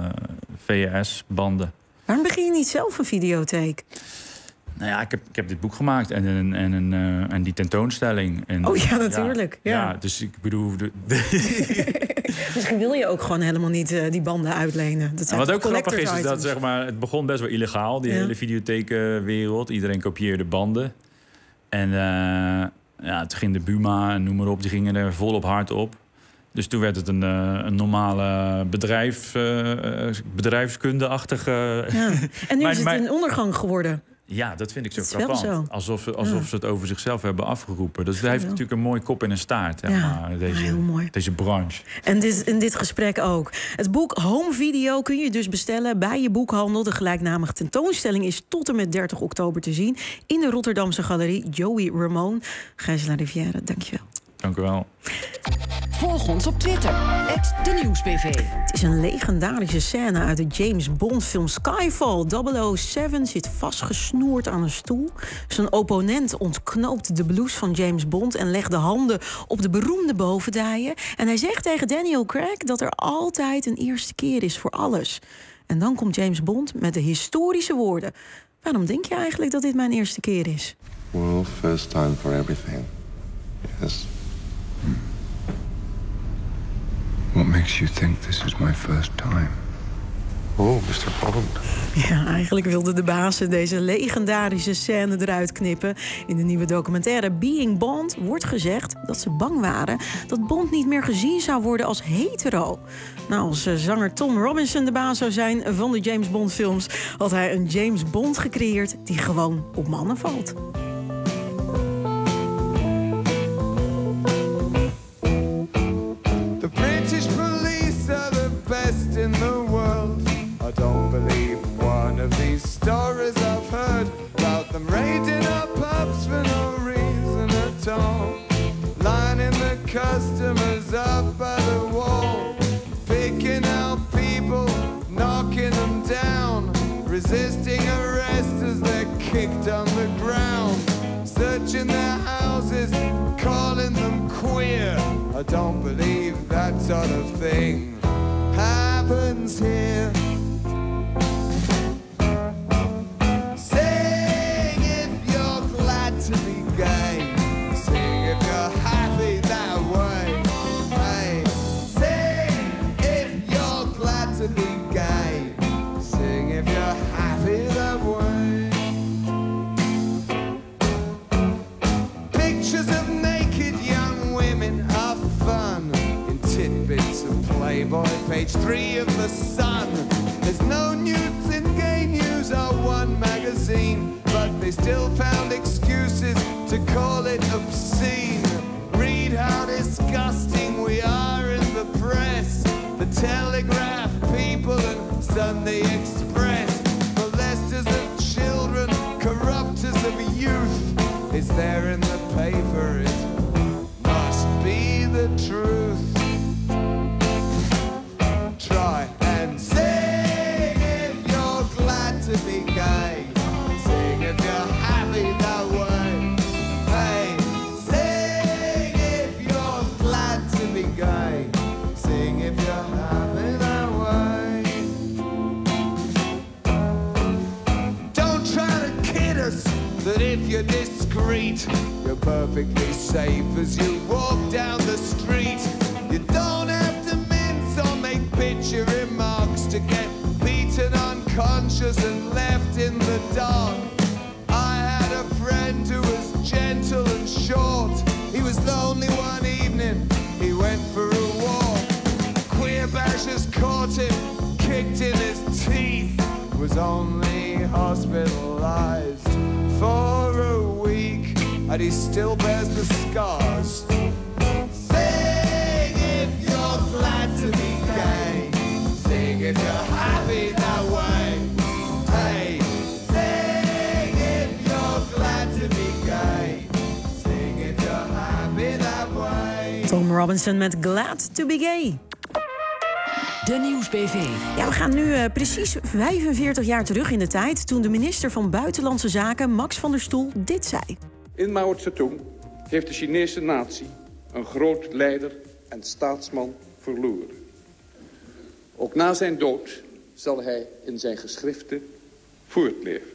Speaker 6: V H S-banden.
Speaker 2: Waarom begin je niet zelf een videotheek?
Speaker 6: Nou ja, ik heb, ik heb dit boek gemaakt en, en, en, en, uh, en die tentoonstelling. En,
Speaker 2: oh ja, natuurlijk. Ja,
Speaker 6: ja. ja dus ik bedoel... De, de
Speaker 2: Misschien wil je ook gewoon helemaal niet uh, die banden uitlenen. Dat zijn
Speaker 6: wat ook grappig is,
Speaker 2: items.
Speaker 6: is dat zeg maar, het begon best wel illegaal, die ja. hele videotheekwereld. Iedereen kopieerde banden. En uh, ja, toen ging de Buma en noem maar op, die gingen er volop hard op. Dus toen werd het een, uh, een normale bedrijf, uh, bedrijfskunde-achtige...
Speaker 2: Ja. En nu maar, is het maar, een ondergang geworden.
Speaker 6: Ja, dat vind ik zo frappant. Zo. Alsof, alsof ja. ze het over zichzelf hebben afgeroepen. Dus dat heeft ja. natuurlijk een mooi kop en een staart, ja. maar, deze,
Speaker 2: heel mooi.
Speaker 6: deze branche.
Speaker 2: En dit, in dit gesprek ook. Het boek Home Video kun je dus bestellen bij je boekhandel. De gelijknamige tentoonstelling is tot en met dertig oktober te zien... in de Rotterdamse galerie Joey Ramone. Gijsela Rivière, dankjewel.
Speaker 6: Dank u wel.
Speaker 19: Volg ons op Twitter, at de Nieuwsbv.
Speaker 2: Het is een legendarische scène uit de James Bond-film Skyfall. double oh seven zit vastgesnoerd aan een stoel. Zijn opponent ontknoopt de blouse van James Bond... en legt de handen op de beroemde bovendijen. En hij zegt tegen Daniel Craig dat er altijd een eerste keer is voor alles. En dan komt James Bond met de historische woorden. Waarom denk je eigenlijk dat dit mijn eerste keer is?
Speaker 7: Well, first time for everything. Yes. What makes you think this is my first time? Oh, mister Bond.
Speaker 2: Ja, eigenlijk wilden de bazen deze legendarische scène eruit knippen. In de nieuwe documentaire Being Bond wordt gezegd dat ze bang waren... dat Bond niet meer gezien zou worden als hetero. Nou, als zanger Tom Robinson de baas zou zijn van de James Bond films... had hij een James Bond gecreëerd die gewoon op mannen valt.
Speaker 22: In the world, I don't believe one of these stories I've heard about them raiding our pubs for no reason at all, lining the customers up by the wall, picking out people, knocking them down, resisting arrest as they're kicked on the ground, searching their houses, calling them queer. I don't believe that sort of thing happens here. page three of the Sun. There's no news in Gay News or One magazine, but they still found excuses to call it obscene. Read how disgusting we are in the press. The Telegraph, People and Sunday Express. Molesters of children, corrupters of youth. It's there in the paper, it must be the truth. Try and sing if you're glad to be gay. Sing if you're happy that way. Hey, sing if you're glad to be gay. Sing if you're happy that way. Don't try to kid us that if you're discreet, you're perfectly safe as you walk down the street. You don't have to mince or make picture remarks to get beaten unconscious and left in the dark. I had a friend who was gentle and short. He was lonely one evening, he went for a walk. Queer bashers caught him, kicked in his teeth. Was only hospitalized for a week, and he still bears the scars. Sing if you're glad to be gay. Sing if you're happy that way. Hey, sing if you're glad to be gay. Sing if you're happy that way.
Speaker 2: Tom Robinson met Glad to be Gay.
Speaker 19: De Nieuws B V.
Speaker 2: Ja, we gaan nu uh, precies vijfenveertig jaar terug in de tijd, toen de minister van Buitenlandse Zaken, Max van der Stoel, dit zei.
Speaker 4: In Mao Zedong heeft de Chinese natie een groot leider en staatsman verloren. Ook na zijn dood zal hij in zijn geschriften voortleven.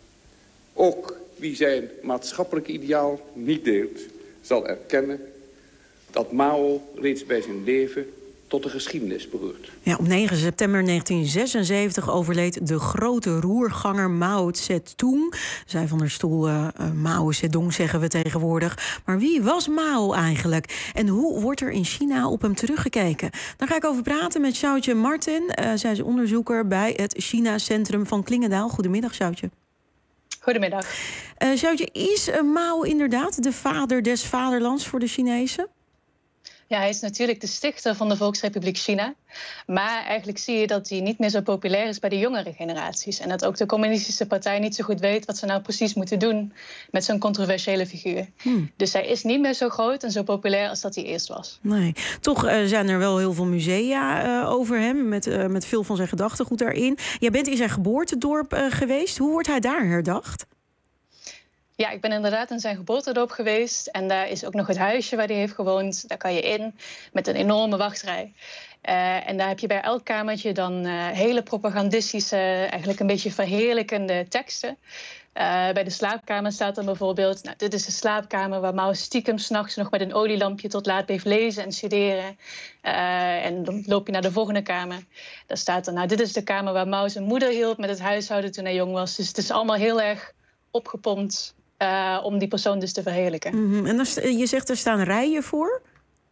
Speaker 4: Ook wie zijn maatschappelijk ideaal niet deelt, zal erkennen dat Mao reeds bij zijn leven tot de geschiedenis behoort.
Speaker 2: Ja, op negen september negentien zesenzeventig overleed de grote roerganger Mao Zedong. Zij van der Stoel, uh, Mao Zedong zeggen we tegenwoordig. Maar wie was Mao eigenlijk? En hoe wordt er in China op hem teruggekeken? Daar ga ik over praten met Sjoutje Martin. Uh, zij is onderzoeker bij het China-centrum van Klingendaal. Goedemiddag, Sjoutje.
Speaker 8: Goedemiddag.
Speaker 2: Uh, Sjoutje, is uh, Mao inderdaad de vader des vaderlands voor de Chinezen?
Speaker 8: Ja, hij is natuurlijk de stichter van de Volksrepubliek China. Maar eigenlijk zie je dat hij niet meer zo populair is bij de jongere generaties. En dat ook de communistische partij niet zo goed weet wat ze nou precies moeten doen met zo'n controversiële figuur. Hmm. Dus hij is niet meer zo groot en zo populair als dat hij eerst was.
Speaker 2: Nee, toch uh, zijn er wel heel veel musea uh, over hem, met, uh, met veel van zijn gedachtegoed daarin. Jij bent in zijn geboortedorp uh, geweest. Hoe wordt hij daar herdacht?
Speaker 8: Ja, ik ben inderdaad in zijn geboortedorp geweest. En daar is ook nog het huisje waar hij heeft gewoond. Daar kan je in met een enorme wachtrij. Uh, en daar heb je bij elk kamertje dan uh, hele propagandistische, eigenlijk een beetje verheerlijkende teksten. Uh, bij de slaapkamer staat dan bijvoorbeeld, nou, dit is de slaapkamer waar Mao stiekem 's nachts nog met een olielampje tot laat bleef lezen en studeren. Uh, en dan loop je naar de volgende kamer. Daar staat dan, nou, dit is de kamer waar Mao zijn moeder hielp met het huishouden toen hij jong was. Dus het is allemaal heel erg opgepompt uh, om die persoon dus te verheerlijken.
Speaker 2: Mm-hmm. En dan, je zegt er staan rijen voor?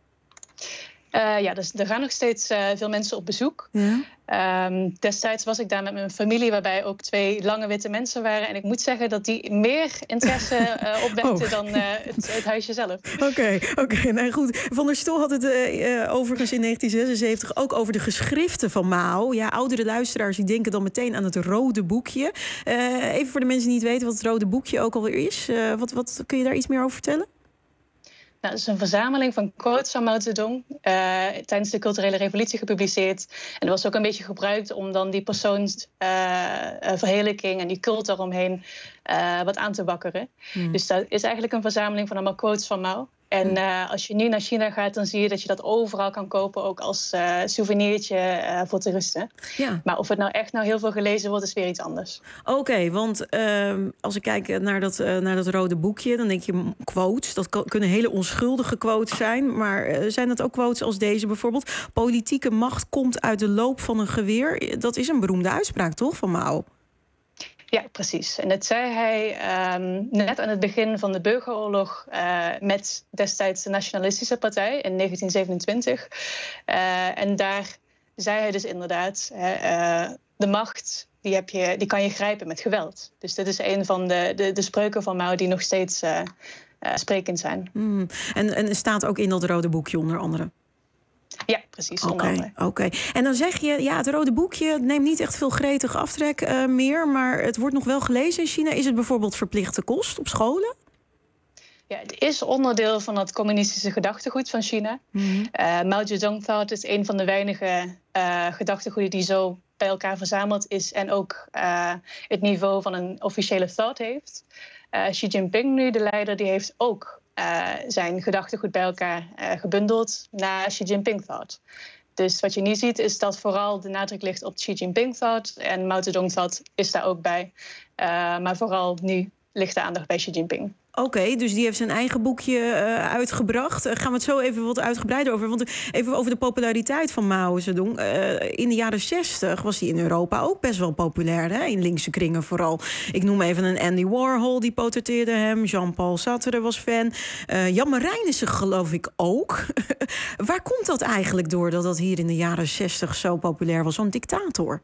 Speaker 8: Uh, ja, dus er gaan nog steeds uh, veel mensen op bezoek. Ja. Um, destijds was ik daar met mijn familie, waarbij ook twee lange witte mensen waren. En ik moet zeggen dat die meer interesse uh, opwekten oh. dan uh, het, het huisje zelf.
Speaker 2: Oké, okay, oké. Okay. Nou goed. Van der Stoel had het uh, uh, overigens in negentien zesenzeventig ook over de geschriften van Mao. Ja, oudere luisteraars die denken dan meteen aan het Rode Boekje. Uh, even voor de mensen die niet weten wat het Rode Boekje ook alweer is. Uh, wat, wat, kun je daar iets meer over vertellen?
Speaker 8: Nou, het is een verzameling van quotes van Mao Zedong uh, tijdens de culturele revolutie gepubliceerd. En dat was ook een beetje gebruikt om dan die persoonsverheerlijking uh, en die cult daaromheen uh, wat aan te wakkeren. Hmm. Dus dat is eigenlijk een verzameling van allemaal quotes van Mao. En uh, als je nu naar China gaat, dan zie je dat je dat overal kan kopen, ook als uh, souvenirtje uh, voor toeristen. Ja. Maar of het nou echt nou heel veel gelezen wordt, is weer iets anders.
Speaker 2: Oké, okay, want uh, als ik kijk naar dat, uh, naar dat Rode Boekje, dan denk je quotes. Dat kan, kunnen hele onschuldige quotes zijn. Maar uh, zijn dat ook quotes als deze bijvoorbeeld? Politieke macht komt uit de loop van een geweer. Dat is een beroemde uitspraak, toch, van Mao?
Speaker 8: Ja, precies. En dat zei hij um, net aan het begin van de burgeroorlog uh, met destijds de Nationalistische Partij in negentien zevenentwintig. Uh, en daar zei hij dus inderdaad, uh, de macht die, heb je, die kan je grijpen met geweld. Dus dit is een van de, de, de spreuken van Mao die nog steeds uh, uh, sprekend zijn.
Speaker 2: Mm. En, en staat ook in dat rode boekje onder andere?
Speaker 8: Ja, precies.
Speaker 2: Oké, okay, okay. En dan zeg je, ja, het rode boekje neemt niet echt veel gretig aftrek uh, meer, maar het wordt nog wel gelezen in China. Is het bijvoorbeeld verplichte kost op scholen?
Speaker 8: Ja, het is onderdeel van het communistische gedachtegoed van China. Mm-hmm. uh, Mao Zedong thought is een van de weinige uh, gedachtegoeden die zo bij elkaar verzameld is en ook uh, het niveau van een officiële thought heeft. Uh, Xi Jinping nu, de leider, die heeft ook Uh, zijn gedachtegoed bij elkaar uh, gebundeld naar Xi Jinping Thought. Dus wat je nu ziet is dat vooral de nadruk ligt op Xi Jinping Thought en Mao Zedong Thought is daar ook bij. Uh, maar vooral nu ligt de aandacht bij Xi Jinping.
Speaker 2: Oké, okay, dus die heeft zijn eigen boekje uh, uitgebracht. Uh, gaan we het zo even wat uitgebreider over. Want even over de populariteit van Mao Zedong. Uh, in de jaren zestig was hij in Europa ook best wel populair. Hè? In linkse kringen vooral. Ik noem even een Andy Warhol, die portretteerde hem. Jean-Paul Sartre was fan. Uh, Jan Marijnissen geloof ik ook. Waar komt dat eigenlijk door dat dat hier in de jaren zestig zo populair was? Zo'n dictator.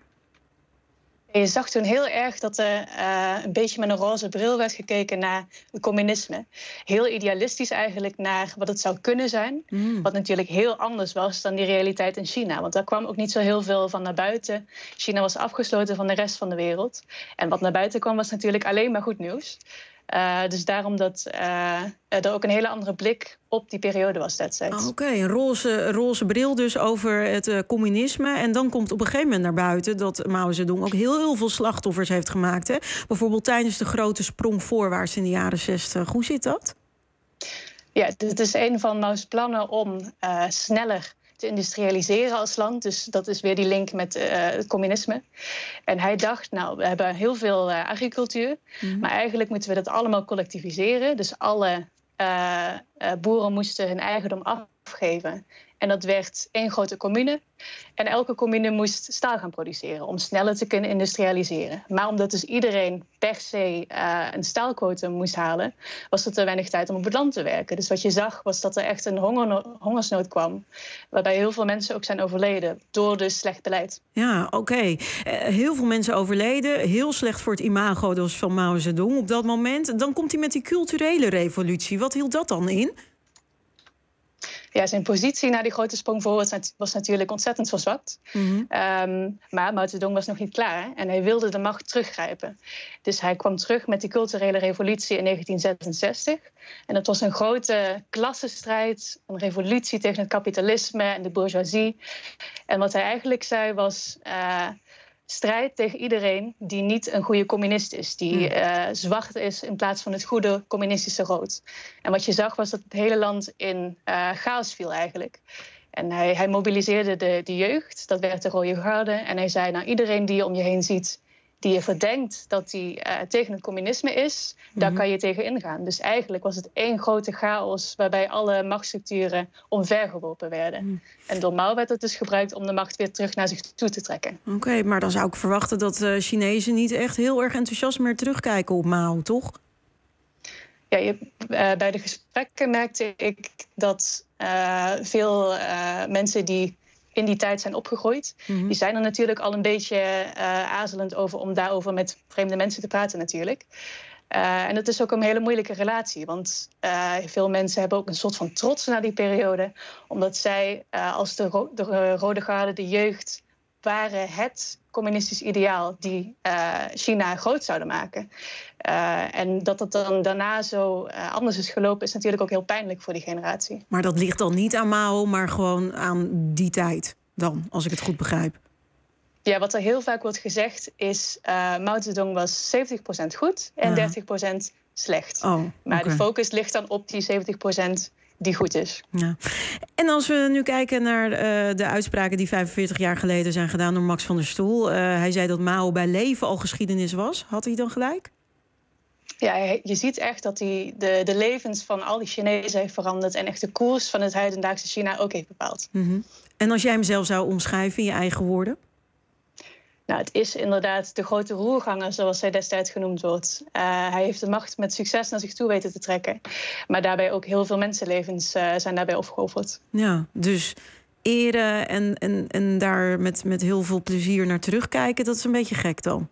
Speaker 8: Je zag toen heel erg dat er uh, een beetje met een roze bril werd gekeken naar het communisme. Heel idealistisch eigenlijk naar wat het zou kunnen zijn. Mm. Wat natuurlijk heel anders was dan die realiteit in China. Want daar kwam ook niet zo heel veel van naar buiten. China was afgesloten van de rest van de wereld. En wat naar buiten kwam was natuurlijk alleen maar goed nieuws. Uh, dus daarom dat uh, er ook een hele andere blik op die periode was destijds.
Speaker 2: Oh, Oké, okay. een roze, roze bril dus over het uh, communisme. En dan komt op een gegeven moment naar buiten dat Mao Zedong ook heel, heel veel slachtoffers heeft gemaakt. Hè? Bijvoorbeeld tijdens de grote sprong voorwaarts in de jaren zestig. Hoe zit dat?
Speaker 8: Ja, dit is een van Mao's plannen om uh, sneller te industrialiseren als land. Dus dat is weer die link met uh, het communisme. En hij dacht, nou, we hebben heel veel uh, agricultuur. Mm-hmm. Maar eigenlijk moeten we dat allemaal collectiviseren. Dus alle uh, uh, boeren moesten hun eigendom afgeven. En dat werd één grote commune. En elke commune moest staal gaan produceren om sneller te kunnen industrialiseren. Maar omdat dus iedereen per se uh, een staalquotum moest halen, was er te weinig tijd om op het land te werken. Dus wat je zag was dat er echt een hongerno- hongersnood kwam. Waarbij heel veel mensen ook zijn overleden door dus slecht beleid.
Speaker 2: Ja, oké. Okay. Uh, heel veel mensen overleden. Heel slecht voor het imago dus van Mao Zedong op dat moment. Dan komt hij met die culturele revolutie. Wat hield dat dan in?
Speaker 8: Ja, zijn positie na die grote sprong voorwaarts was natuurlijk ontzettend verzwakt. Mm-hmm. Um, maar Mao Zedong was nog niet klaar en hij wilde de macht teruggrijpen. Dus hij kwam terug met die culturele revolutie in negentien zesenzestig. En dat was een grote klassenstrijd, een revolutie tegen het kapitalisme en de bourgeoisie. En wat hij eigenlijk zei was Uh, strijd tegen iedereen die niet een goede communist is. Die uh, zwart is in plaats van het goede communistische rood. En wat je zag was dat het hele land in uh, chaos viel eigenlijk. En hij, hij mobiliseerde de, de jeugd, dat werd de Rode Garde. En hij zei, nou, iedereen die je om je heen ziet die je verdenkt dat die uh, tegen het communisme is, mm-hmm. daar kan je tegen ingaan. Dus eigenlijk was het één grote chaos waarbij alle machtsstructuren omvergeworpen werden. Mm. En door Mao werd het dus gebruikt om de macht weer terug naar zich toe te trekken.
Speaker 2: Oké, okay, maar dan zou ik verwachten dat uh, Chinezen niet echt heel erg enthousiast meer terugkijken op Mao, toch?
Speaker 8: Ja, je, uh, bij de gesprekken merkte ik dat uh, veel uh, mensen die in die tijd zijn opgegroeid, mm-hmm. die zijn er natuurlijk al een beetje uh, aarzelend over om daarover met vreemde mensen te praten natuurlijk. Uh, en dat is ook een hele moeilijke relatie, want uh, veel mensen hebben ook een soort van trots naar die periode, omdat zij uh, als de, ro- de uh, Rode Garde, de jeugd, waren het communistisch ideaal die uh, China groot zouden maken. Uh, en dat het dan daarna zo uh, anders is gelopen, is natuurlijk ook heel pijnlijk voor die generatie.
Speaker 2: Maar dat ligt dan niet aan Mao, maar gewoon aan die tijd dan, als ik het goed begrijp.
Speaker 8: Ja, wat er heel vaak wordt gezegd is Uh, Mao Zedong was zeventig procent goed en ja. dertig procent slecht.
Speaker 2: Oh,
Speaker 8: maar
Speaker 2: okay.
Speaker 8: de focus ligt dan op die zeventig procent die goed is.
Speaker 2: Ja. En als we nu kijken naar uh, de uitspraken die vijfenveertig jaar geleden zijn gedaan door Max van der Stoel. Uh, hij zei dat Mao bij leven al geschiedenis was. Had hij dan gelijk?
Speaker 8: Ja, je ziet echt dat hij de, de levens van al die Chinezen heeft veranderd en echt de koers van het heidendaagse China ook heeft bepaald.
Speaker 2: Mm-hmm. En als jij hem zelf zou omschrijven in je eigen woorden?
Speaker 8: Nou, het is inderdaad de grote roerganger, zoals hij destijds genoemd wordt. Uh, hij heeft de macht met succes naar zich toe weten te trekken. Maar daarbij ook heel veel mensenlevens uh, zijn daarbij opgeofferd.
Speaker 2: Ja, dus eren en, en, en daar met, met heel veel plezier naar terugkijken. Dat is een beetje gek dan.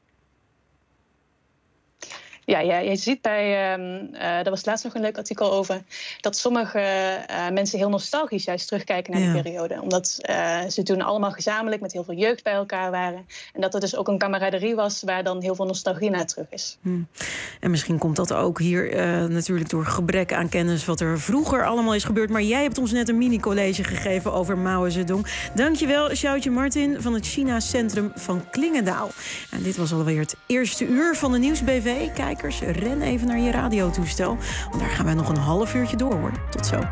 Speaker 8: Ja, ja, je ziet bij, um, uh, daar was laatst nog een leuk artikel over, dat sommige uh, mensen heel nostalgisch juist terugkijken naar ja. die periode. Omdat uh, ze toen allemaal gezamenlijk met heel veel jeugd bij elkaar waren. En dat er dus ook een kameraderie was waar dan heel veel nostalgie naar terug is.
Speaker 2: Hmm. En misschien komt dat ook hier uh, natuurlijk door gebrek aan kennis wat er vroeger allemaal is gebeurd. Maar jij hebt ons net een mini-college gegeven over Mao Zedong. Dankjewel, Sjoutje Martin van het China Centrum van Klingendaal. En dit was alweer het eerste uur van de Nieuws B V. Kijkers, ren even naar je radiotoestel. Want daar gaan wij nog een half uurtje door, hoor. Tot zo.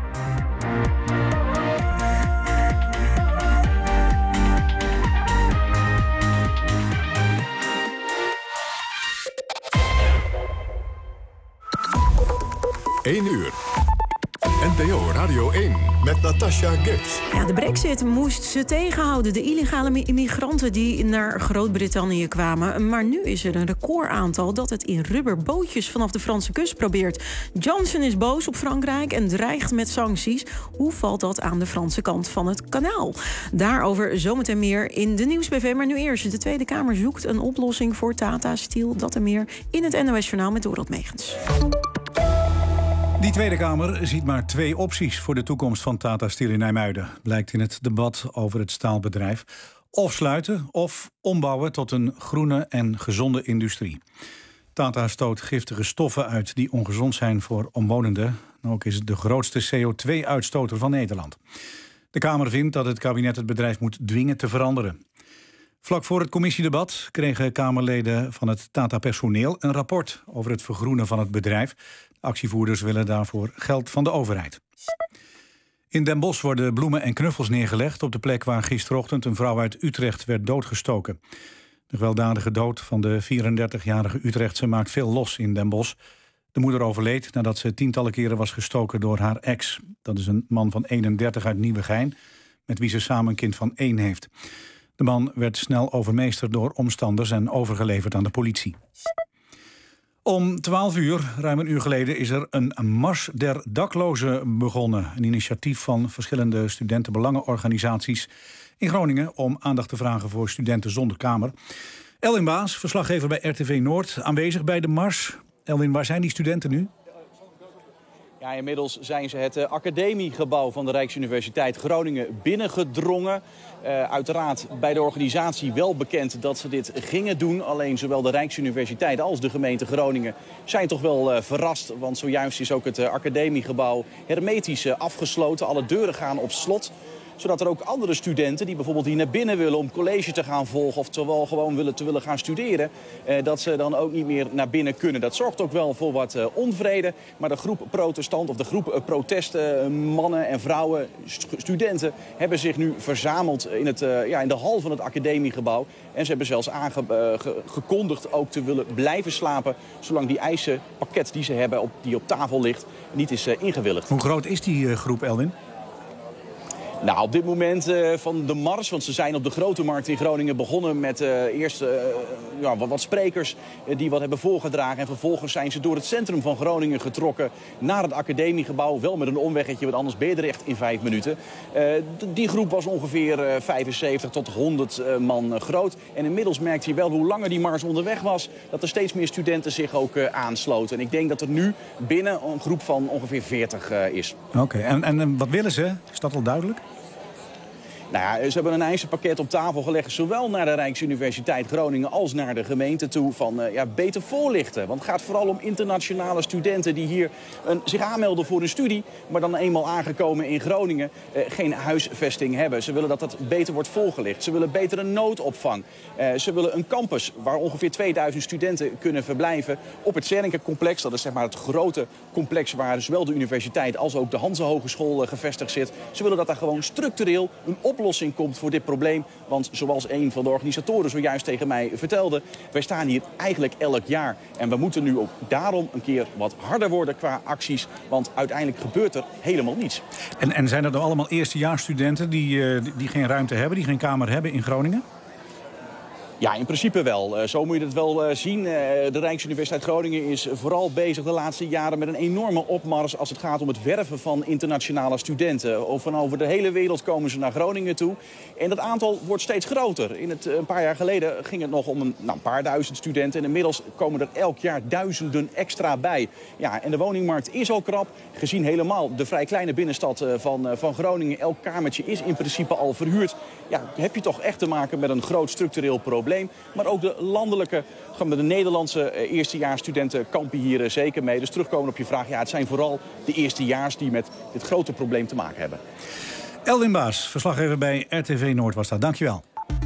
Speaker 1: één uur. N P O Radio één met Natasha Gibbs.
Speaker 2: Ja, de brexit moest ze tegenhouden. De illegale immigranten die naar Groot-Brittannië kwamen. Maar nu is er een recordaantal dat het in rubberbootjes vanaf de Franse kust probeert. Johnson is boos op Frankrijk en dreigt met sancties. Hoe valt dat aan de Franse kant van het kanaal? Daarover zometeen meer in de Nieuws B V. Maar nu eerst, de Tweede Kamer zoekt een oplossing voor Tata Steel. Dat en meer in het N O S-journaal met Dorot Megens.
Speaker 3: Die Tweede Kamer ziet maar twee opties voor de toekomst van Tata Steel in Nijmuiden. Blijkt in het debat over het staalbedrijf. Of sluiten of ombouwen tot een groene en gezonde industrie. Tata stoot giftige stoffen uit die ongezond zijn voor omwonenden. Ook is het de grootste C O twee uitstoter van Nederland. De Kamer vindt dat het kabinet het bedrijf moet dwingen te veranderen. Vlak voor het commissiedebat kregen Kamerleden van het Tata-personeel een rapport over het vergroenen van het bedrijf. Actievoerders willen daarvoor geld van de overheid. In Den Bosch worden bloemen en knuffels neergelegd op de plek waar gisterochtend een vrouw uit Utrecht werd doodgestoken. De gewelddadige dood van de vierendertigjarige Utrechtse maakt veel los in Den Bosch. De moeder overleed nadat ze tientallen keren was gestoken door haar ex. Dat is een man van eenendertig uit Nieuwegein, met wie ze samen een kind van één heeft. De man werd snel overmeesterd door omstanders en overgeleverd aan de politie. Om twaalf uur, ruim een uur geleden, is er een Mars der Daklozen begonnen. Een initiatief van verschillende studentenbelangenorganisaties in Groningen om aandacht te vragen voor studenten zonder kamer. Elwin Baas, verslaggever bij R T V Noord, aanwezig bij de Mars. Elwin, waar zijn die studenten nu?
Speaker 9: Ja, inmiddels zijn ze het uh, academiegebouw van de Rijksuniversiteit Groningen binnengedrongen. Uh, uiteraard bij de organisatie wel bekend dat ze dit gingen doen. Alleen zowel de Rijksuniversiteit als de gemeente Groningen zijn toch wel uh, verrast. Want zojuist is ook het uh, academiegebouw hermetisch uh, afgesloten. Alle deuren gaan op slot. Zodat er ook andere studenten die bijvoorbeeld hier naar binnen willen om college te gaan volgen, of terwijl gewoon willen, te willen gaan studeren, eh, dat ze dan ook niet meer naar binnen kunnen. Dat zorgt ook wel voor wat eh, onvrede. Maar de groep protestanten of de groep uh, protesten, uh, mannen en vrouwen, st studenten, hebben zich nu verzameld in, het, uh, ja, in de hal van het academiegebouw. En ze hebben zelfs aangekondigd uh, ook te willen blijven slapen, zolang die eisenpakket die ze hebben, op, die op tafel ligt, niet is uh, ingewilligd.
Speaker 3: Hoe groot is die uh, groep, Elwin?
Speaker 9: Nou, op dit moment uh, van de mars, want ze zijn op de Grote Markt in Groningen begonnen met uh, eerst uh, ja, wat, wat sprekers uh, die wat hebben voorgedragen. En vervolgens zijn ze door het centrum van Groningen getrokken naar het academiegebouw. Wel met een omweggetje, want anders ben je er echt in vijf minuten. Uh, die groep was ongeveer uh, vijfenzeventig tot honderd uh, man uh, groot. En inmiddels merkt je wel hoe langer die mars onderweg was, dat er steeds meer studenten zich ook uh, aansloten. En ik denk dat er nu binnen een groep van ongeveer veertig uh, is.
Speaker 3: Oké, okay. en, en wat willen ze? Is dat al duidelijk?
Speaker 9: Nou ja, ze hebben een eisenpakket op tafel gelegd, zowel naar de Rijksuniversiteit Groningen als naar de gemeente toe, van uh, ja, beter voorlichten. Want het gaat vooral om internationale studenten die hier uh, zich aanmelden voor een studie, maar dan eenmaal aangekomen in Groningen uh, geen huisvesting hebben. Ze willen dat dat beter wordt voorgelicht. Ze willen betere noodopvang. Uh, ze willen een campus waar ongeveer tweeduizend studenten kunnen verblijven op het Zernike-complex. Dat is zeg maar het grote complex waar zowel de universiteit als ook de Hanse Hogeschool uh, gevestigd zit. Ze willen dat daar gewoon structureel een oplossing oplossing komt voor dit probleem. Want zoals een van de organisatoren zojuist tegen mij vertelde, wij staan hier eigenlijk elk jaar. En we moeten nu ook daarom een keer wat harder worden qua acties. Want uiteindelijk gebeurt er helemaal niets.
Speaker 3: En, en zijn er dan allemaal eerstejaarsstudenten die, uh, die geen ruimte hebben, die geen kamer hebben in Groningen?
Speaker 9: Ja, in principe wel. Uh, zo moet je het wel uh, zien. Uh, de Rijksuniversiteit Groningen is vooral bezig de laatste jaren met een enorme opmars als het gaat om het werven van internationale studenten. Of van over de hele wereld komen ze naar Groningen toe. En dat aantal wordt steeds groter. In het, uh, een paar jaar geleden ging het nog om een, nou, een paar duizend studenten. En inmiddels komen er elk jaar duizenden extra bij. Ja, en de woningmarkt is al krap. Gezien helemaal de vrij kleine binnenstad uh, van, uh, van Groningen. Elk kamertje is in principe al verhuurd. Ja, heb je toch echt te maken met een groot structureel probleem. Maar ook de landelijke, de Nederlandse eerstejaarsstudenten kampen hier zeker mee. Dus terugkomen op je vraag, ja, het zijn vooral de eerstejaars die met dit grote probleem te maken hebben.
Speaker 3: Elwin Baas, verslaggever bij R T V Noord was dat. Dankjewel.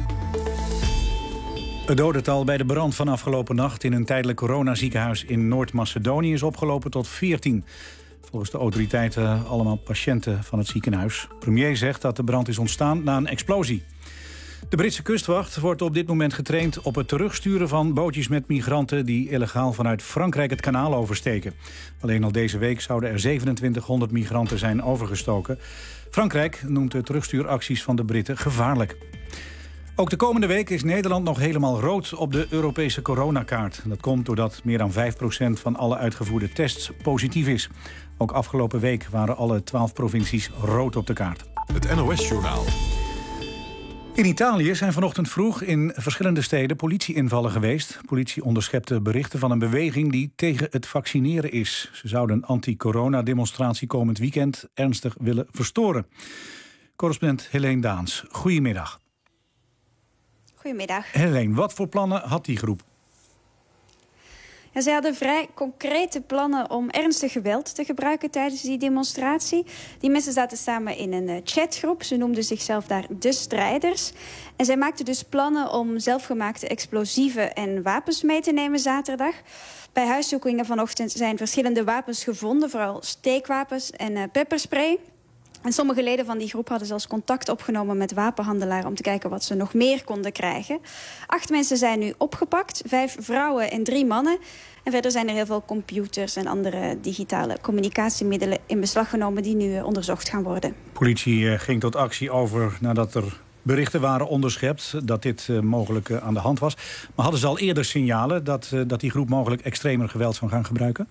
Speaker 3: Het dodental bij de brand van afgelopen nacht in een tijdelijk coronaziekenhuis in Noord-Macedonië is opgelopen tot veertien. Volgens de autoriteiten allemaal patiënten van het ziekenhuis. Premier zegt dat de brand is ontstaan na een explosie. De Britse kustwacht wordt op dit moment getraind op het terugsturen van bootjes met migranten die illegaal vanuit Frankrijk het kanaal oversteken. Alleen al deze week zouden er zevenentwintighonderd migranten zijn overgestoken. Frankrijk noemt de terugstuuracties van de Britten gevaarlijk. Ook de komende week is Nederland nog helemaal rood op de Europese coronakaart. Dat komt doordat meer dan vijf procent van alle uitgevoerde tests positief is. Ook afgelopen week waren alle twaalf provincies rood op de kaart.
Speaker 1: Het N O S-journaal.
Speaker 3: In Italië zijn vanochtend vroeg in verschillende steden politieinvallen geweest. Politie onderschepte berichten van een beweging die tegen het vaccineren is. Ze zouden een anti-corona-demonstratie komend weekend ernstig willen verstoren. Correspondent Helene Daans, goedemiddag.
Speaker 10: Goedemiddag.
Speaker 3: Helene, wat voor plannen had die groep?
Speaker 10: Ja, zij hadden vrij concrete plannen om ernstig geweld te gebruiken tijdens die demonstratie. Die mensen zaten samen in een chatgroep. Ze noemden zichzelf daar de strijders. En zij maakten dus plannen om zelfgemaakte explosieven en wapens mee te nemen zaterdag. Bij huiszoekingen vanochtend zijn verschillende wapens gevonden, vooral steekwapens en uh, pepperspray. En sommige leden van die groep hadden zelfs contact opgenomen met wapenhandelaren om te kijken wat ze nog meer konden krijgen. Acht mensen zijn nu opgepakt, vijf vrouwen en drie mannen. En verder zijn er heel veel computers en andere digitale communicatiemiddelen in beslag genomen die nu onderzocht gaan worden.
Speaker 3: Politie ging tot actie over nadat er berichten waren onderschept dat dit uh, mogelijk uh, aan de hand was. Maar hadden ze al eerder signalen dat, uh, dat die groep mogelijk extremer geweld zou gaan gebruiken?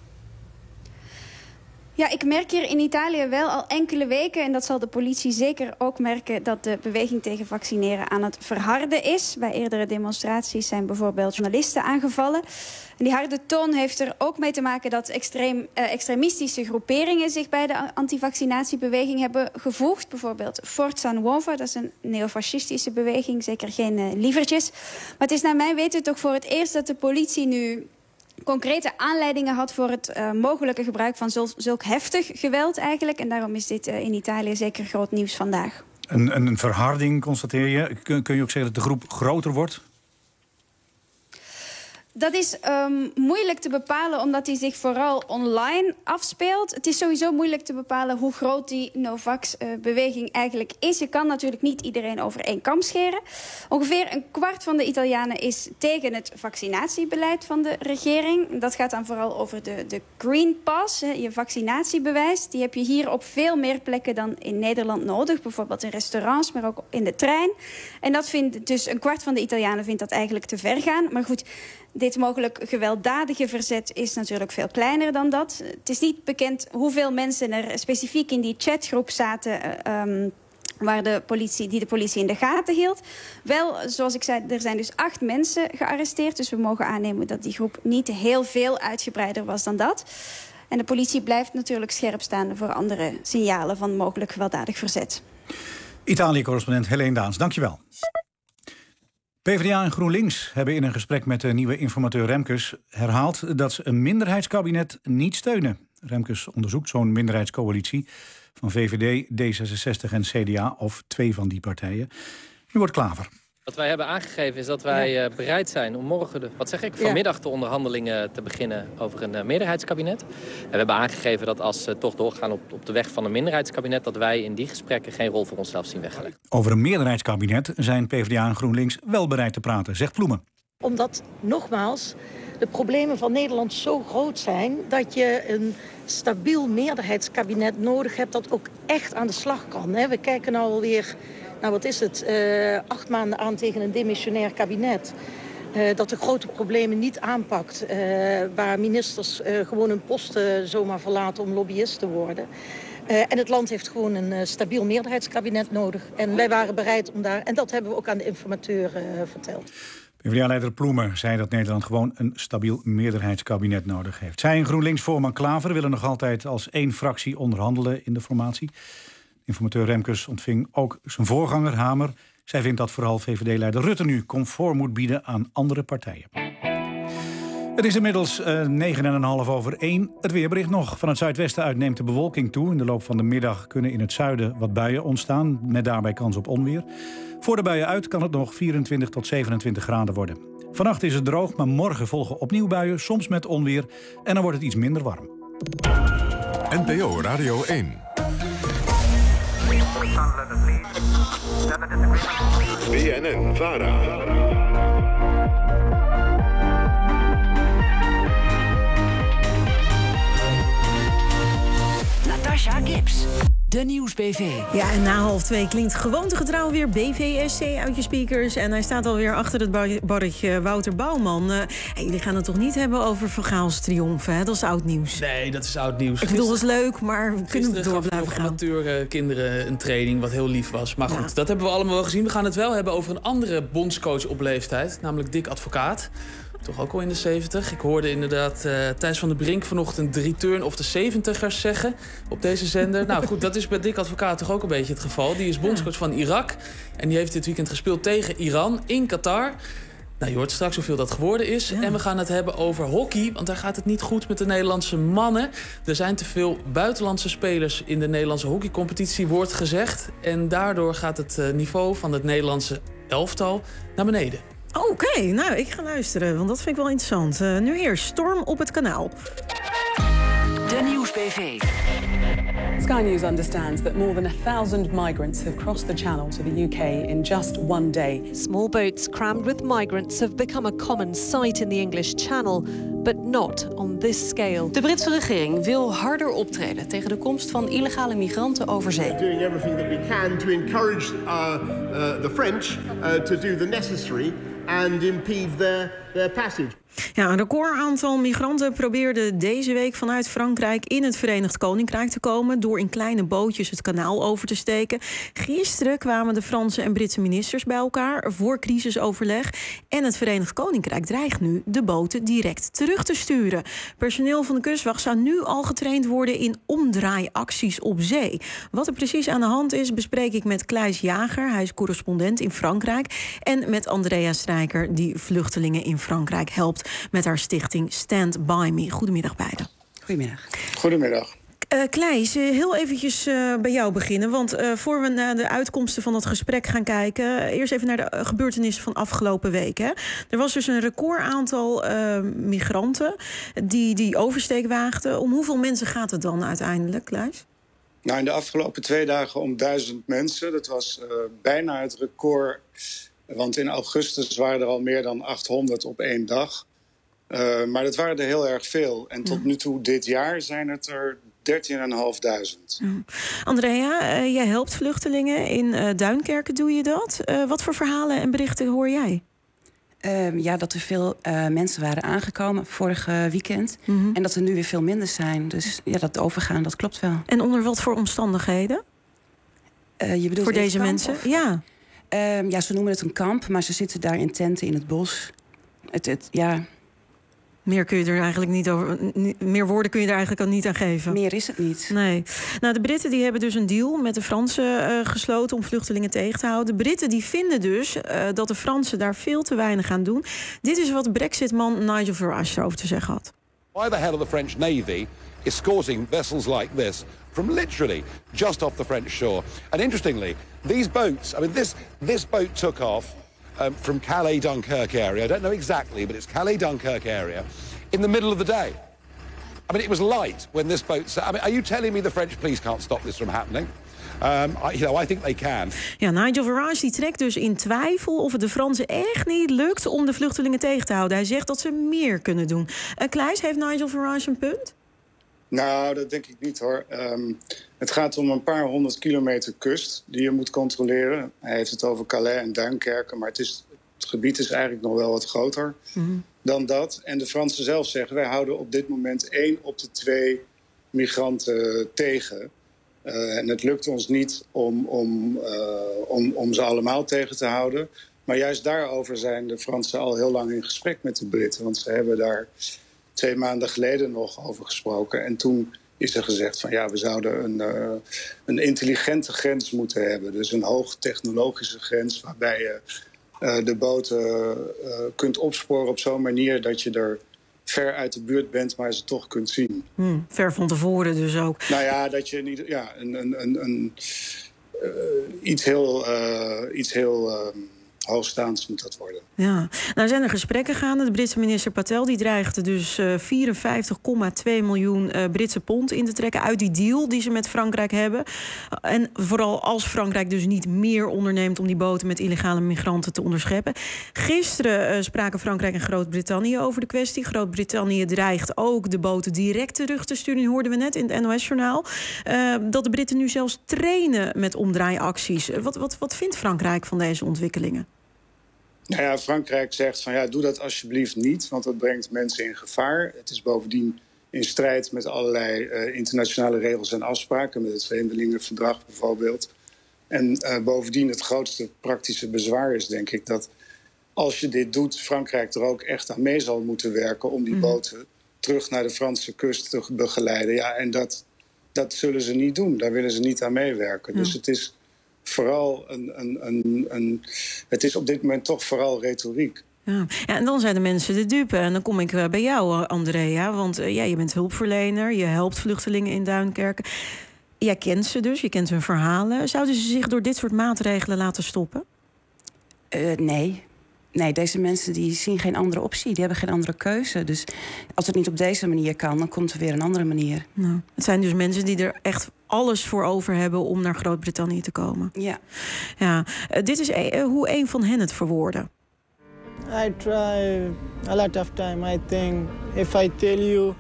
Speaker 10: Ja, ik merk hier in Italië wel al enkele weken, en dat zal de politie zeker ook merken, dat de beweging tegen vaccineren aan het verharden is. Bij eerdere demonstraties zijn bijvoorbeeld journalisten aangevallen. En die harde toon heeft er ook mee te maken dat extreem, eh, extremistische groeperingen zich bij de antivaccinatiebeweging hebben gevoegd. Bijvoorbeeld Forza Nuova, dat is een neofascistische beweging, zeker geen uh, lievertjes. Maar het is naar mijn weten toch voor het eerst dat de politie nu concrete aanleidingen had voor het uh, mogelijke gebruik van zul, zulk heftig geweld eigenlijk. En daarom is dit uh, in Italië zeker groot nieuws vandaag.
Speaker 3: Een, een verharding constateer je. Kun, kun je ook zeggen dat de groep groter wordt?
Speaker 10: Dat is um, moeilijk te bepalen omdat die zich vooral online afspeelt. Het is sowieso moeilijk te bepalen hoe groot die no-vax-beweging uh, eigenlijk is. Je kan natuurlijk niet iedereen over één kam scheren. Ongeveer een kwart van de Italianen is tegen het vaccinatiebeleid van de regering. Dat gaat dan vooral over de, de Green Pass, hè, je vaccinatiebewijs. Die heb je hier op veel meer plekken dan in Nederland nodig. Bijvoorbeeld in restaurants, maar ook in de trein. En dat vindt dus een kwart van de Italianen vindt dat eigenlijk te ver gaan. Maar goed, dit mogelijk gewelddadige verzet is natuurlijk veel kleiner dan dat. Het is niet bekend hoeveel mensen er specifiek in die chatgroep zaten Um, waar de politie, die de politie in de gaten hield. Wel, zoals ik zei, er zijn dus acht mensen gearresteerd. Dus we mogen aannemen dat die groep niet heel veel uitgebreider was dan dat. En de politie blijft natuurlijk scherp staan voor andere signalen van mogelijk gewelddadig verzet.
Speaker 3: Italië-correspondent Helene Daans, dankjewel. PvdA en GroenLinks hebben in een gesprek met de nieuwe informateur Remkes herhaald dat ze een minderheidskabinet niet steunen. Remkes onderzoekt zo'n minderheidscoalitie van V V D, D zesenzestig en C D A, of twee van die partijen. Nu wordt Klaver.
Speaker 11: Wat wij hebben aangegeven is dat wij ja. bereid zijn om morgen, de, wat zeg ik, vanmiddag ja. de onderhandelingen te beginnen over een uh, meerderheidskabinet. En we hebben aangegeven dat als we toch doorgaan op, op de weg van een minderheidskabinet, dat wij in die gesprekken geen rol voor onszelf zien weggelegd.
Speaker 3: Over een meerderheidskabinet zijn PvdA en GroenLinks wel bereid te praten, zegt Ploemen.
Speaker 12: Omdat, nogmaals, de problemen van Nederland zo groot zijn dat je een stabiel meerderheidskabinet nodig hebt dat ook echt aan de slag kan. We kijken nou alweer, nou wat is het, uh, acht maanden aan tegen een demissionair kabinet. Uh, dat de grote problemen niet aanpakt. Uh, waar ministers uh, gewoon hun posten zomaar verlaten om lobbyist te worden. Uh, en het land heeft gewoon een uh, stabiel meerderheidskabinet nodig. En wij waren bereid om daar, en dat hebben we ook aan de informateur uh, verteld.
Speaker 3: P v d A-leider Ploemen zei dat Nederland gewoon een stabiel meerderheidskabinet nodig heeft. Zij en GroenLinks-voorman Klaver willen nog altijd als één fractie onderhandelen in de formatie. Informateur Remkes ontving ook zijn voorganger Hamer. Zij vindt dat vooral V V D-leider Rutte nu comfort moet bieden aan andere partijen. Het is inmiddels uh, negen en een half over één. Het weerbericht nog. Van het zuidwesten uit neemt de bewolking toe. In de loop van de middag kunnen in het zuiden wat buien ontstaan, met daarbij kans op onweer. Voor de buien uit kan het nog vierentwintig tot zevenentwintig graden worden. Vannacht is het droog, maar morgen volgen opnieuw buien, soms met onweer. En dan wordt het iets minder warm.
Speaker 1: N P O Radio één. B N N-Vara.
Speaker 19: Natasha Gibbs, de Nieuws-B V.
Speaker 2: Ja, en na half twee klinkt gewoontegetrouw weer B V S C uit je speakers. En hij staat alweer achter het barretje Wouter Bouwman. Uh, hey, jullie gaan het toch niet hebben over Van Gaals triomfen, hè? Dat is oud nieuws.
Speaker 13: Nee, dat is oud nieuws.
Speaker 2: Ik bedoel, dat is leuk, maar we kunnen het door blijven gaan.
Speaker 13: Amateur kinderen een training, wat heel lief was. Maar goed, ja. Dat hebben we allemaal wel gezien. We gaan het wel hebben over een andere bondscoach op leeftijd. Namelijk Dick Advocaat. Toch ook al in de zeventig. Ik hoorde inderdaad uh, Thijs van der Brink vanochtend de return of de zeventigers zeggen op deze zender. Nou goed, dat is bij Dick Advocaat toch ook een beetje het geval. Die is bondscoach van Irak en die heeft dit weekend gespeeld tegen Iran in Qatar. Nou, je hoort straks hoeveel dat geworden is. Ja. En we gaan het hebben over hockey, want daar gaat het niet goed met de Nederlandse mannen. Er zijn te veel buitenlandse spelers in de Nederlandse hockeycompetitie, wordt gezegd. En daardoor gaat het niveau van het Nederlandse elftal naar beneden.
Speaker 2: Oké, okay, nou, ik ga luisteren, want dat vind ik wel interessant. Uh, nu eerst Storm op het kanaal.
Speaker 19: De Nieuws-B V.
Speaker 23: Sky News understands that more than a thousand migrants have crossed the channel to the U K in just one day.
Speaker 24: Small boats crammed with migrants have become a common sight in the English Channel, but not on this scale.
Speaker 25: De Britse regering wil harder optreden tegen de komst van illegale migranten over zee.
Speaker 26: We're doing everything that we can to encourage uh, uh, the French uh, to do the necessary and impede their, their passage.
Speaker 2: Ja, een recordaantal migranten probeerden deze week vanuit Frankrijk in het Verenigd Koninkrijk te komen door in kleine bootjes het kanaal over te steken. Gisteren kwamen de Franse en Britse ministers bij elkaar voor crisisoverleg. En het Verenigd Koninkrijk dreigt nu de boten direct terug te sturen. Personeel van de kustwacht zou nu al getraind worden in omdraaiacties op zee. Wat er precies aan de hand is, bespreek ik met Kleis Jager. Hij is correspondent in Frankrijk. En met Andrea Strijker, die vluchtelingen in Frankrijk helpt met haar stichting Stand By Me. Goedemiddag beiden.
Speaker 25: Goedemiddag.
Speaker 26: Goedemiddag.
Speaker 2: Uh, Kleis, uh, heel eventjes uh, bij jou beginnen. Want uh, voor we naar de uitkomsten van dat gesprek gaan kijken, uh, eerst even naar de uh, gebeurtenissen van afgelopen week. Hè. Er was dus een recordaantal uh, migranten die die oversteek waagden. Om hoeveel mensen gaat het dan uiteindelijk, Kleis?
Speaker 27: Nou, in de afgelopen twee dagen om duizend mensen. Dat was uh, bijna het record. Want in augustus waren er al meer dan achthonderd op één dag. Uh, maar dat waren er heel erg veel. En tot nu toe dit jaar zijn het er dertienduizend vijfhonderd.
Speaker 2: Andrea, uh, jij helpt vluchtelingen. In uh, Duinkerken doe je dat. Uh, wat voor verhalen en berichten hoor jij?
Speaker 25: Uh, ja, dat er veel uh, mensen waren aangekomen vorige weekend. Mm-hmm. En dat er nu weer veel minder zijn. Dus ja, dat overgaan, dat klopt wel.
Speaker 2: En onder wat voor omstandigheden?
Speaker 25: Uh, je bedoelt
Speaker 2: voor deze mensen?
Speaker 25: Of?
Speaker 2: Ja.
Speaker 25: Uh, ja, ze noemen het een kamp, maar ze zitten daar in tenten in het bos. Het, het, ja...
Speaker 2: Meer kun je er eigenlijk niet over. Meer woorden kun je er eigenlijk al niet aan geven.
Speaker 25: Meer is het niet.
Speaker 2: Nee. Nou, de Britten die hebben dus een deal met de Fransen uh, gesloten om vluchtelingen tegen te houden. De Britten die vinden dus uh, dat de Fransen daar veel te weinig aan doen. Dit is wat Brexit-man Nigel Farage erover te zeggen had.
Speaker 28: Why the hell of the French Navy escorting vessels like this from literally just off the French shore? And interestingly, these boats, I mean, this this boat took off um, from Calais, Dunkirk area. I don't know exactly, but it's Calais, Dunkirk area, in the middle of the day. I mean, it was light when this boat... I mean, are you telling me the French police can't stop this from happening? Um, I, you know, I think they can.
Speaker 2: Ja, Nigel Farage die trekt dus in twijfel of het de Fransen echt niet lukt om de vluchtelingen tegen te houden. Hij zegt dat ze meer kunnen doen. Uh, Kleijs, heeft Nigel Farage een punt?
Speaker 27: Nou, dat denk ik niet hoor. Um, het gaat om een paar honderd kilometer kust die je moet controleren. Hij heeft het over Calais en Duinkerken, maar het, is, het gebied is eigenlijk nog wel wat groter mm-hmm. dan dat. En de Fransen zelf zeggen, wij houden op dit moment één op de twee migranten tegen. Uh, en het lukt ons niet om, om, uh, om, om ze allemaal tegen te houden. Maar juist daarover zijn de Fransen al heel lang in gesprek met de Britten. Want ze hebben daar twee maanden geleden nog over gesproken. En toen is er gezegd van ja, we zouden een, uh, een intelligente grens moeten hebben. Dus een hoogtechnologische grens waarbij je uh, de boten uh, kunt opsporen op zo'n manier dat je er ver uit de buurt bent, maar ze toch kunt zien.
Speaker 2: Hmm, ver van tevoren dus ook.
Speaker 27: Nou ja, dat je niet, ja, een, een, een, een, uh, iets heel, uh, iets heel uh, hoogstaands moet dat worden.
Speaker 2: Ja, nou zijn er gesprekken gaande. De Britse minister Patel die dreigde dus uh, vierenvijftig komma twee miljoen uh, Britse pond in te trekken uit die deal die ze met Frankrijk hebben. En vooral als Frankrijk dus niet meer onderneemt om die boten met illegale migranten te onderscheppen. Gisteren uh, spraken Frankrijk en Groot-Brittannië over de kwestie. Groot-Brittannië dreigt ook de boten direct terug te sturen. Nu hoorden we net in het N O S-journaal uh, dat de Britten nu zelfs trainen met omdraaiacties. Wat, wat, wat vindt Frankrijk van deze ontwikkelingen?
Speaker 27: Nou ja, Frankrijk zegt van ja, doe dat alsjeblieft niet, want dat brengt mensen in gevaar. Het is bovendien in strijd met allerlei uh, internationale regels en afspraken, met het Vreemdelingenverdrag bijvoorbeeld. En uh, bovendien het grootste praktische bezwaar is denk ik dat als je dit doet, Frankrijk er ook echt aan mee zal moeten werken om die mm. boten terug naar de Franse kust te begeleiden. Ja, en dat, dat zullen ze niet doen, daar willen ze niet aan meewerken. Mm. Dus het is vooral een, een, een, een... Het is op dit moment toch vooral retoriek.
Speaker 2: Ja. Ja, en dan zijn de mensen de dupe. En dan kom ik uh, bij jou, Andrea. Want uh, ja, je bent hulpverlener. Je helpt vluchtelingen in Duinkerken. Jij kent ze dus, je kent hun verhalen. Zouden ze zich door dit soort maatregelen laten stoppen?
Speaker 25: Uh, nee. Nee, deze mensen die zien geen andere optie. Die hebben geen andere keuze. Dus als het niet op deze manier kan, dan komt er weer een andere manier.
Speaker 2: Nou, het zijn dus mensen die er echt alles voor over hebben om naar Groot-Brittannië te komen.
Speaker 25: Ja.
Speaker 2: Ja. Uh, dit is e- uh, hoe een van hen het verwoordde.
Speaker 5: I try a lot of time. I think if I tell you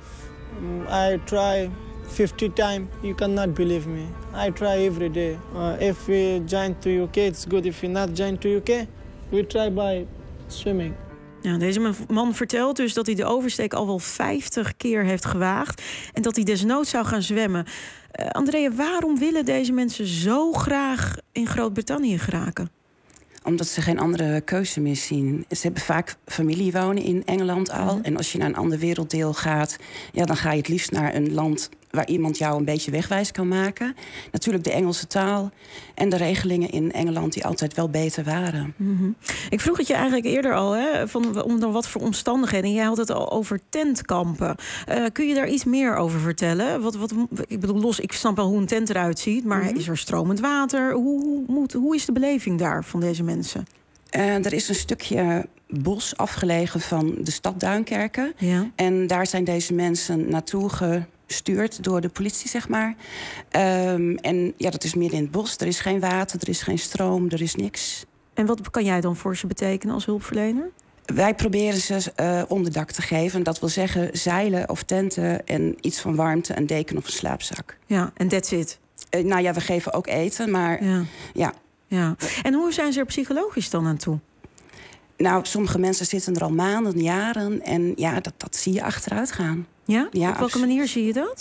Speaker 5: I try fifty times, you cannot believe me. I try every day. Uh, if we join to U K, it's good. If we not join to U K, we try by swimming.
Speaker 2: Ja, deze man vertelt dus dat hij de oversteek al wel vijftig keer heeft gewaagd en dat hij desnoods zou gaan zwemmen. Uh, Andrea, waarom willen deze mensen zo graag in Groot-Brittannië geraken?
Speaker 25: Omdat ze geen andere keuze meer zien. Ze hebben vaak familie wonen in Engeland al. Mm. En als je naar een ander werelddeel gaat, ja, dan ga je het liefst naar een land waar iemand jou een beetje wegwijs kan maken. Natuurlijk de Engelse taal en de regelingen in Engeland die altijd wel beter waren.
Speaker 2: Mm-hmm. Ik vroeg het je eigenlijk eerder al, hè, van onder wat voor omstandigheden. Jij had het al over tentkampen. Uh, kun je daar iets meer over vertellen? Wat, wat, ik bedoel, los, ik snap wel hoe een tent eruit ziet, maar mm-hmm. is er stromend water? Hoe, hoe, moet, hoe is de beleving daar van deze mensen?
Speaker 25: Uh, er is een stukje bos afgelegen van de stad Duinkerken. Ja. En daar zijn deze mensen naartoe gestuurd door de politie, zeg maar. Um, en ja, dat is midden in het bos. Er is geen water, er is geen stroom, er is niks.
Speaker 2: En wat kan jij dan voor ze betekenen als hulpverlener?
Speaker 25: Wij proberen ze uh, onderdak te geven. Dat wil zeggen zeilen of tenten en iets van warmte, een deken of een slaapzak.
Speaker 2: Ja, en that's it?
Speaker 25: Uh, nou ja, we geven ook eten, maar ja... ja.
Speaker 2: Ja. En hoe zijn ze er psychologisch dan aan toe?
Speaker 25: Nou, sommige mensen zitten er al maanden, jaren. En ja, dat, dat zie je achteruit gaan.
Speaker 2: Ja?
Speaker 25: Ja,
Speaker 2: op welke manier zie je dat?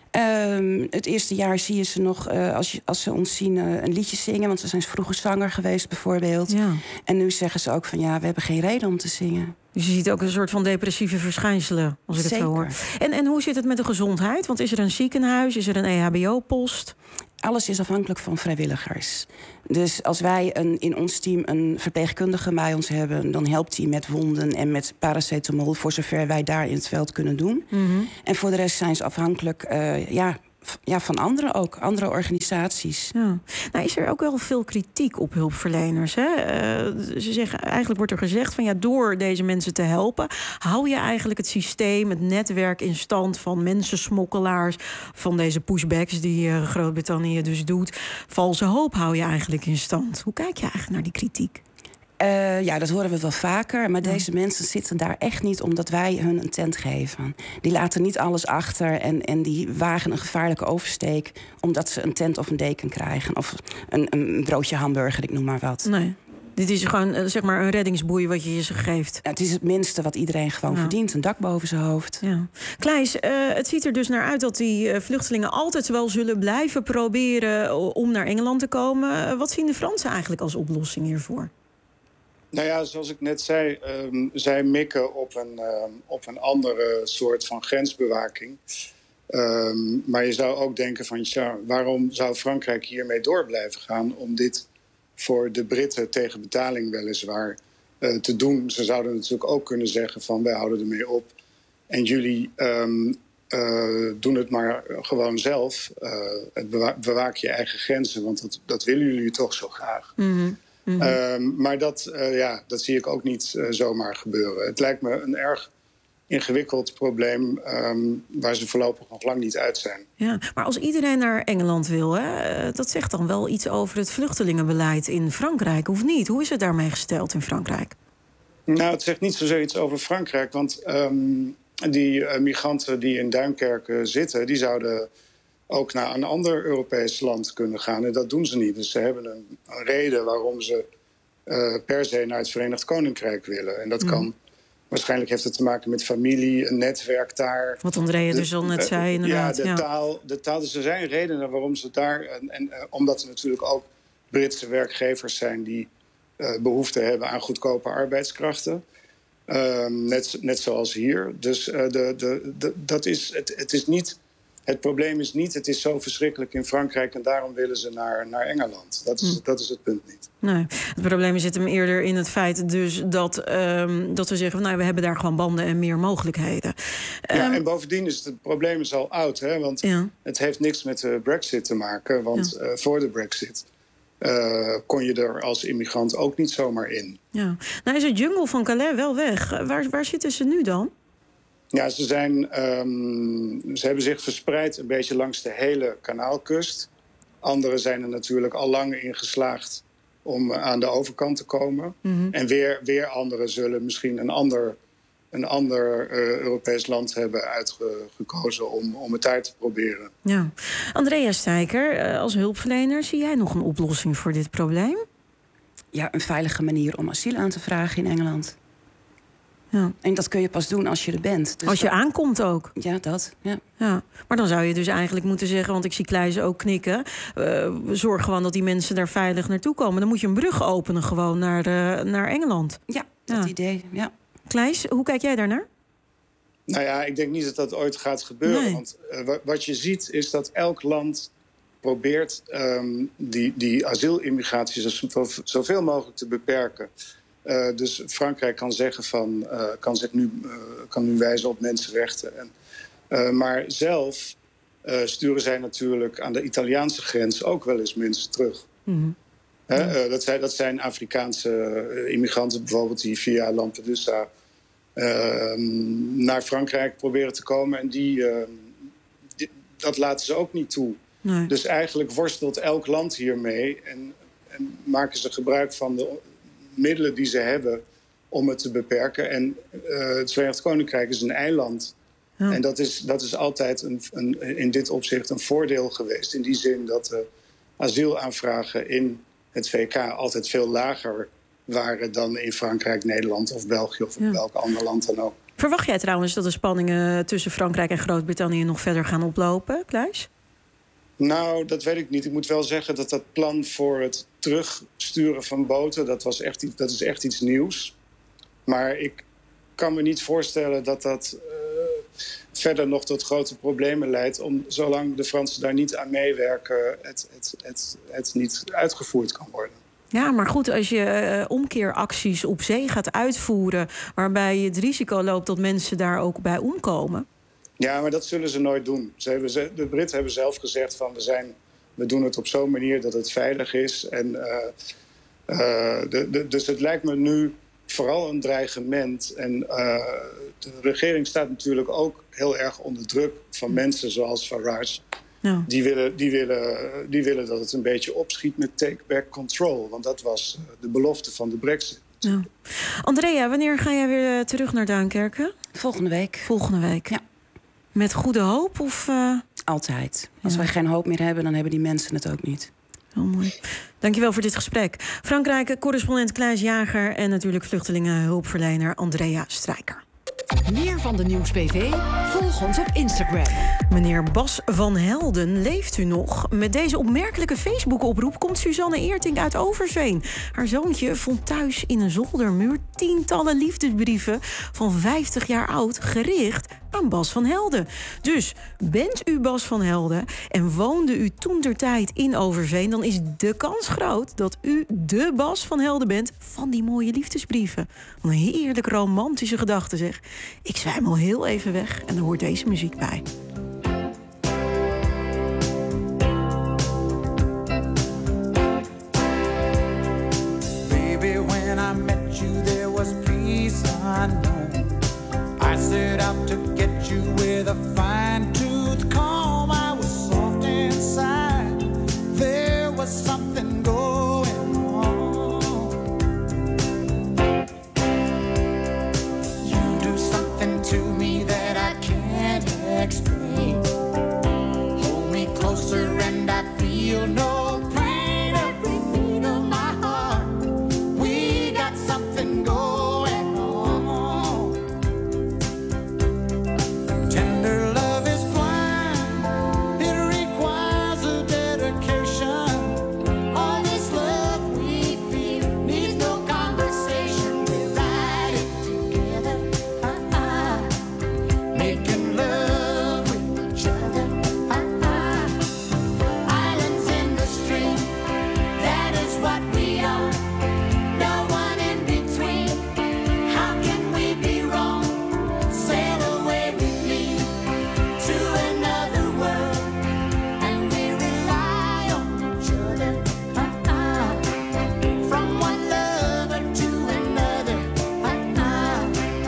Speaker 25: Um, het eerste jaar zie je ze nog, uh, als, je, als ze ons zien, uh, een liedje zingen. Want ze zijn vroeger zanger geweest, bijvoorbeeld. Ja. En nu zeggen ze ook van, ja, we hebben geen reden om te zingen.
Speaker 2: Dus je ziet ook een soort van depressieve verschijnselen, als ik
Speaker 25: Zeker.
Speaker 2: het zo hoor. En, en hoe zit het met de gezondheid? Want is er een ziekenhuis, is er een E H B O-post?
Speaker 25: Alles is afhankelijk van vrijwilligers. Dus als wij een, in ons team een verpleegkundige bij ons hebben, dan helpt hij met wonden en met paracetamol, voor zover wij daar in het veld kunnen doen. Mm-hmm. En voor de rest zijn ze afhankelijk uh, ja, Ja, van anderen ook, andere organisaties.
Speaker 2: Ja. Nou, is er ook wel veel kritiek op hulpverleners? Hè? Uh, ze zeggen, eigenlijk wordt er gezegd van ja, door deze mensen te helpen, hou je eigenlijk het systeem, het netwerk in stand van mensensmokkelaars, van deze pushbacks die uh, Groot-Brittannië dus doet. Valse hoop hou je eigenlijk in stand. Hoe kijk je eigenlijk naar die kritiek?
Speaker 25: Uh, ja, dat horen we wel vaker. Maar ja. deze mensen zitten daar echt niet omdat wij hun een tent geven. Die laten niet alles achter en, en die wagen een gevaarlijke oversteek omdat ze een tent of een deken krijgen. Of een, een broodje hamburger, ik noem maar wat.
Speaker 2: Nee. Dit is gewoon zeg maar een reddingsboei wat je ze geeft.
Speaker 25: Ja, het is het minste wat iedereen gewoon ja. verdient. Een dak boven zijn hoofd.
Speaker 2: Ja. Kleijs, uh, het ziet er dus naar uit dat die uh, vluchtelingen altijd wel zullen blijven proberen om naar Engeland te komen. Uh, wat zien de Fransen eigenlijk als oplossing hiervoor?
Speaker 27: Nou ja, zoals ik net zei, um, zij mikken op een, um, op een andere soort van grensbewaking. Um, maar je zou ook denken van, ja, waarom zou Frankrijk hiermee door blijven gaan om dit voor de Britten tegen betaling weliswaar uh, te doen? Ze zouden natuurlijk ook kunnen zeggen van, wij houden ermee op en jullie um, uh, doen het maar gewoon zelf. Uh, het bewa- bewaak je eigen grenzen, want dat, dat willen jullie toch zo graag.
Speaker 2: Mm-hmm. Mm-hmm.
Speaker 27: Um, maar dat, uh, ja, dat zie ik ook niet uh, zomaar gebeuren. Het lijkt me een erg ingewikkeld probleem um, waar ze voorlopig nog lang niet uit zijn.
Speaker 2: Ja, maar als iedereen naar Engeland wil, hè, dat zegt dan wel iets over het vluchtelingenbeleid in Frankrijk, of niet? Hoe is het daarmee gesteld in Frankrijk?
Speaker 27: Nou, het zegt niet zozeer iets over Frankrijk, want um, die uh, migranten die in Duinkerke zitten, die zouden ook naar een ander Europees land kunnen gaan. En dat doen ze niet. Dus ze hebben een, een reden waarom ze uh, per se naar het Verenigd Koninkrijk willen. En dat mm. kan, waarschijnlijk heeft het te maken met familie, een netwerk daar.
Speaker 2: Wat Andrea de, dus al net uh, zei, inderdaad.
Speaker 27: Ja, de,
Speaker 2: ja.
Speaker 27: Taal, de taal. Dus er zijn redenen waarom ze daar, en, en uh, omdat er natuurlijk ook Britse werkgevers zijn die uh, behoefte hebben aan goedkope arbeidskrachten. Uh, net, net zoals hier. Dus uh, de, de, de, dat is, het, het is niet... Het probleem is niet, het is zo verschrikkelijk in Frankrijk en daarom willen ze naar, naar Engeland. Dat is, hm. dat is het punt niet.
Speaker 2: Nee, het probleem zit hem eerder in het feit dus dat, um, dat we zeggen, nou, we hebben daar gewoon banden en meer mogelijkheden.
Speaker 27: Ja,
Speaker 2: um,
Speaker 27: en bovendien is het, het probleem is al oud, hè, want ja. het heeft niks met de Brexit te maken. Want ja. uh, voor de Brexit uh, kon je er als immigrant ook niet zomaar in.
Speaker 2: Ja. Nou is het jungle van Calais wel weg. Waar, waar zitten ze nu dan?
Speaker 27: Ja, ze, zijn, um, ze hebben zich verspreid een beetje langs de hele Kanaalkust. Anderen zijn er natuurlijk al lang in geslaagd om aan de overkant te komen. Mm-hmm. En weer, weer anderen zullen misschien een ander, een ander uh, Europees land hebben uitgekozen om, om het daar te proberen.
Speaker 2: Ja. Andrea Steiker, als hulpverlener, zie jij nog een oplossing voor dit probleem?
Speaker 25: Ja, een veilige manier om asiel aan te vragen in Engeland. Ja. En dat kun je pas doen als je er bent. Dus
Speaker 2: als je
Speaker 25: dat...
Speaker 2: aankomt ook.
Speaker 25: Ja, dat. Ja.
Speaker 2: Ja. Maar dan zou je dus eigenlijk moeten zeggen, want ik zie Kleijs ook knikken, Uh, zorg gewoon dat die mensen daar veilig naartoe komen. Dan moet je een brug openen gewoon naar, uh, naar Engeland.
Speaker 25: Ja, dat ja. idee. Ja.
Speaker 2: Kleijs, hoe kijk jij daarnaar?
Speaker 27: Nou ja, ik denk niet dat dat ooit gaat gebeuren. Nee. Want uh, wat je ziet is dat elk land probeert um, die, die asielimmigratie zo, zoveel mogelijk te beperken. Uh, dus Frankrijk kan zeggen van, uh, kan zich nu, uh, kan nu wijzen op mensenrechten. En, uh, maar zelf uh, sturen zij natuurlijk aan de Italiaanse grens ook wel eens mensen terug. Mm-hmm. He, uh, dat, zijn, dat zijn Afrikaanse uh, immigranten bijvoorbeeld die via Lampedusa uh, naar Frankrijk proberen te komen. En die, uh, die, dat laten ze ook niet toe. Nee. Dus eigenlijk worstelt elk land hiermee en, en maken ze gebruik van de middelen die ze hebben om het te beperken. En uh, het Verenigd Koninkrijk is een eiland. Ja. En dat is, dat is altijd een, een, in dit opzicht een voordeel geweest. In die zin dat de asielaanvragen in het V K altijd veel lager waren dan in Frankrijk, Nederland of België of ja. welk ander land dan ook.
Speaker 2: Verwacht jij trouwens dat de spanningen tussen Frankrijk en Groot-Brittannië nog verder gaan oplopen, Kleijs?
Speaker 27: Nou, dat weet ik niet. Ik moet wel zeggen dat dat plan voor het terugsturen van boten, dat, was echt iets, dat is echt iets nieuws. Maar ik kan me niet voorstellen dat dat uh, verder nog tot grote problemen leidt, om, zolang de Fransen daar niet aan meewerken, het, het, het, het niet uitgevoerd kan worden.
Speaker 2: Ja, maar goed, als je uh, omkeeracties op zee gaat uitvoeren, waarbij je het risico loopt dat mensen daar ook bij omkomen.
Speaker 27: Ja, maar dat zullen ze nooit doen. Ze hebben, ze, de Britten hebben zelf gezegd van we, zijn, we doen het op zo'n manier dat het veilig is. En, uh, uh, de, de, dus het lijkt me nu vooral een dreigement. En uh, de regering staat natuurlijk ook heel erg onder druk van mensen zoals Farage. Ja. Die, willen, die, willen, die willen dat het een beetje opschiet met take back control. Want dat was de belofte van de Brexit.
Speaker 2: Ja. Andrea, wanneer ga jij weer terug naar Duinkerken?
Speaker 25: Volgende week.
Speaker 2: Volgende week?
Speaker 25: Ja.
Speaker 2: Met goede hoop? Of, uh...
Speaker 25: Altijd. Als
Speaker 2: ja.
Speaker 25: wij geen hoop meer hebben, dan hebben die mensen het ook niet.
Speaker 2: Heel mooi. Dankjewel voor dit gesprek. Frankrijk, correspondent Klaas Jager en natuurlijk vluchtelingenhulpverlener Andrea Strijker.
Speaker 19: Meer van de Nieuws-B V? Volg ons op Instagram.
Speaker 2: Meneer Bas van Helden, leeft u nog? Met deze opmerkelijke Facebook-oproep komt Suzanne Eertink uit Overveen. Haar zoontje vond thuis in een zoldermuur tientallen liefdesbrieven van vijftig jaar oud gericht aan Bas van Helden. Dus bent u Bas van Helden en woonde u toentertijd in Overveen, dan is de kans groot dat u de Bas van Helden bent van die mooie liefdesbrieven. Wat een heerlijk romantische gedachte, zeg. Ik zwijm al heel even weg en daar hoort deze muziek bij.
Speaker 6: Baby, when I met you there was peace unknown. I set out to get you with a fine-tooth comb. I was soft inside. There was something going on. You do something to me that I can't explain. Hold me closer and I feel no pain. Every beat of my heart, we got something going on. Tender love is blind, it requires a dedication. All this love we feel needs no conversation. We ride it together, uh-uh. Making love with each other, uh-uh. Islands in the stream, that is what we are. No one in between. How can we be wrong? Sail away with me to another world, and we rely on each other, uh-uh. From one lover to another, uh-uh.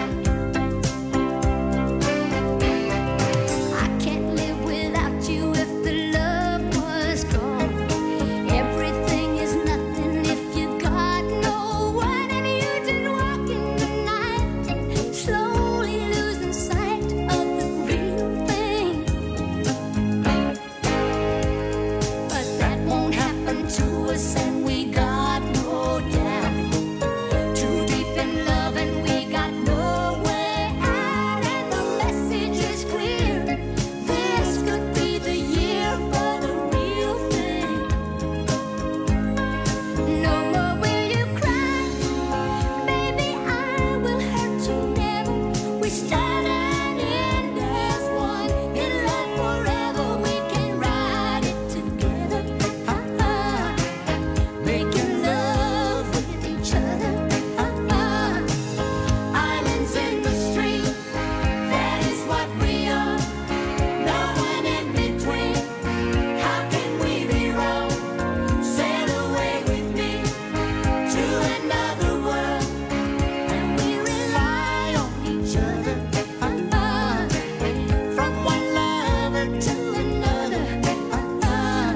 Speaker 6: I can't live without you if the love was gone. Everything is nothing if you got no one, and you did walk in the night, slowly losing sight of the real thing. But that won't happen to us, and we got no doubt. Too deep in love, and we got no way out, and the message is clear. This could be the year for the real thing. No more will you cry, baby, I will hurt you never. We start and end as one, in love forever. We can ride it together, uh-uh. Making love with each other, uh-uh. Islands in the stream, that is what we are. No one in between. How can we be wrong? Sail away with me to another world, and we rely on each other, uh-uh. From one lover to another, uh-uh.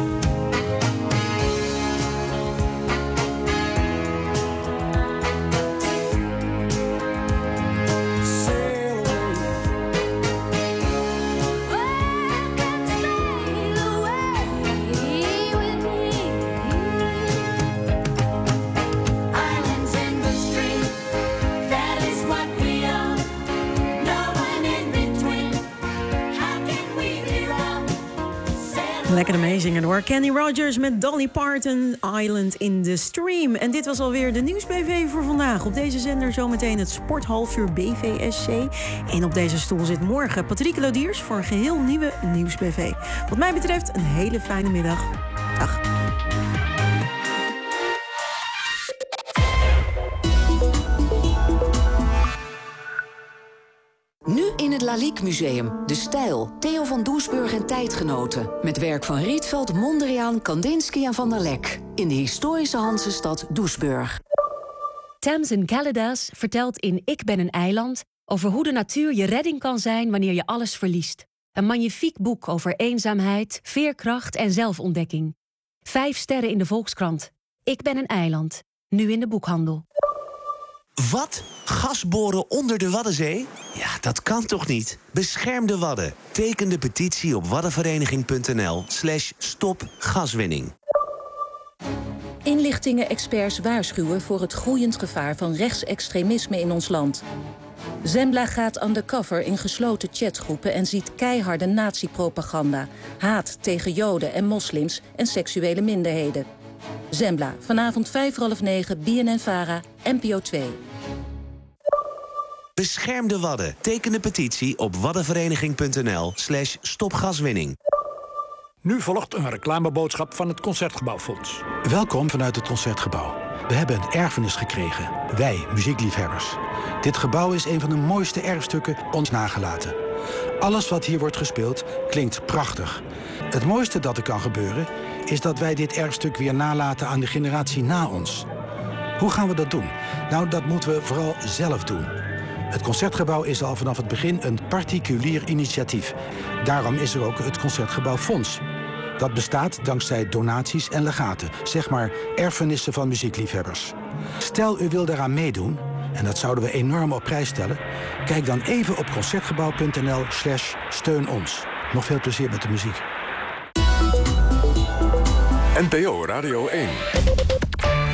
Speaker 6: Sail away. Islands in the stream, that is what we are. No one in between. How can we be wrong?
Speaker 2: Lekker meezingen hoor. Kenny Rogers met Dolly Parton, Island in the Stream. En dit was alweer de Nieuws-B V voor vandaag. Op deze zender zometeen het Sporthalfuur B V S C. En op deze stoel zit morgen Patrick Lodiers voor een geheel nieuwe Nieuws-B V. Wat mij betreft een hele fijne middag. Dag.
Speaker 19: Nu in het
Speaker 7: Lalique Museum, De Stijl, Theo van Doesburg en Tijdgenoten. Met werk van Rietveld, Mondriaan, Kandinsky en Van der Lek. In de historische Hansestad Doesburg.
Speaker 14: Tamsin Callidas vertelt in Ik ben een eiland over hoe de natuur je redding kan zijn wanneer je alles verliest. Een magnifiek boek over eenzaamheid, veerkracht en zelfontdekking. Vijf sterren in de Volkskrant. Ik ben een eiland. Nu in de boekhandel.
Speaker 15: Wat? Gas boren onder de Waddenzee? Ja, dat kan toch niet? Bescherm de Wadden. Teken de petitie op waddenvereniging.nl slash stop gaswinning.
Speaker 16: Inlichtingen-experts waarschuwen voor het groeiend gevaar van rechtsextremisme in ons land. Zembla gaat undercover in gesloten chatgroepen en ziet keiharde nazi-propaganda, haat tegen Joden en moslims en seksuele minderheden. Zembla, vanavond vijf voor half negen, B N N-Vara, N P O twee.
Speaker 15: Bescherm de Wadden. Teken de petitie op waddenvereniging.nl slash stopgaswinning.
Speaker 17: Nu volgt een reclameboodschap van het Concertgebouwfonds.
Speaker 18: Welkom vanuit het Concertgebouw. We hebben een erfenis gekregen. Wij, muziekliefhebbers. Dit gebouw is een van de mooiste erfstukken ons nagelaten. Alles wat hier wordt gespeeld klinkt prachtig. Het mooiste dat er kan gebeuren is dat wij dit erfstuk weer nalaten aan de generatie na ons. Hoe gaan we dat doen? Nou, dat moeten we vooral zelf doen. Het Concertgebouw is al vanaf het begin een particulier initiatief. Daarom is er ook het Concertgebouwfonds. Dat bestaat dankzij donaties en legaten, zeg maar erfenissen van muziekliefhebbers. Stel u wil daaraan meedoen, en dat zouden we enorm op prijs stellen, kijk dan even op concertgebouw.nl slash steun ons. Nog veel plezier met de muziek.
Speaker 1: N P O Radio één.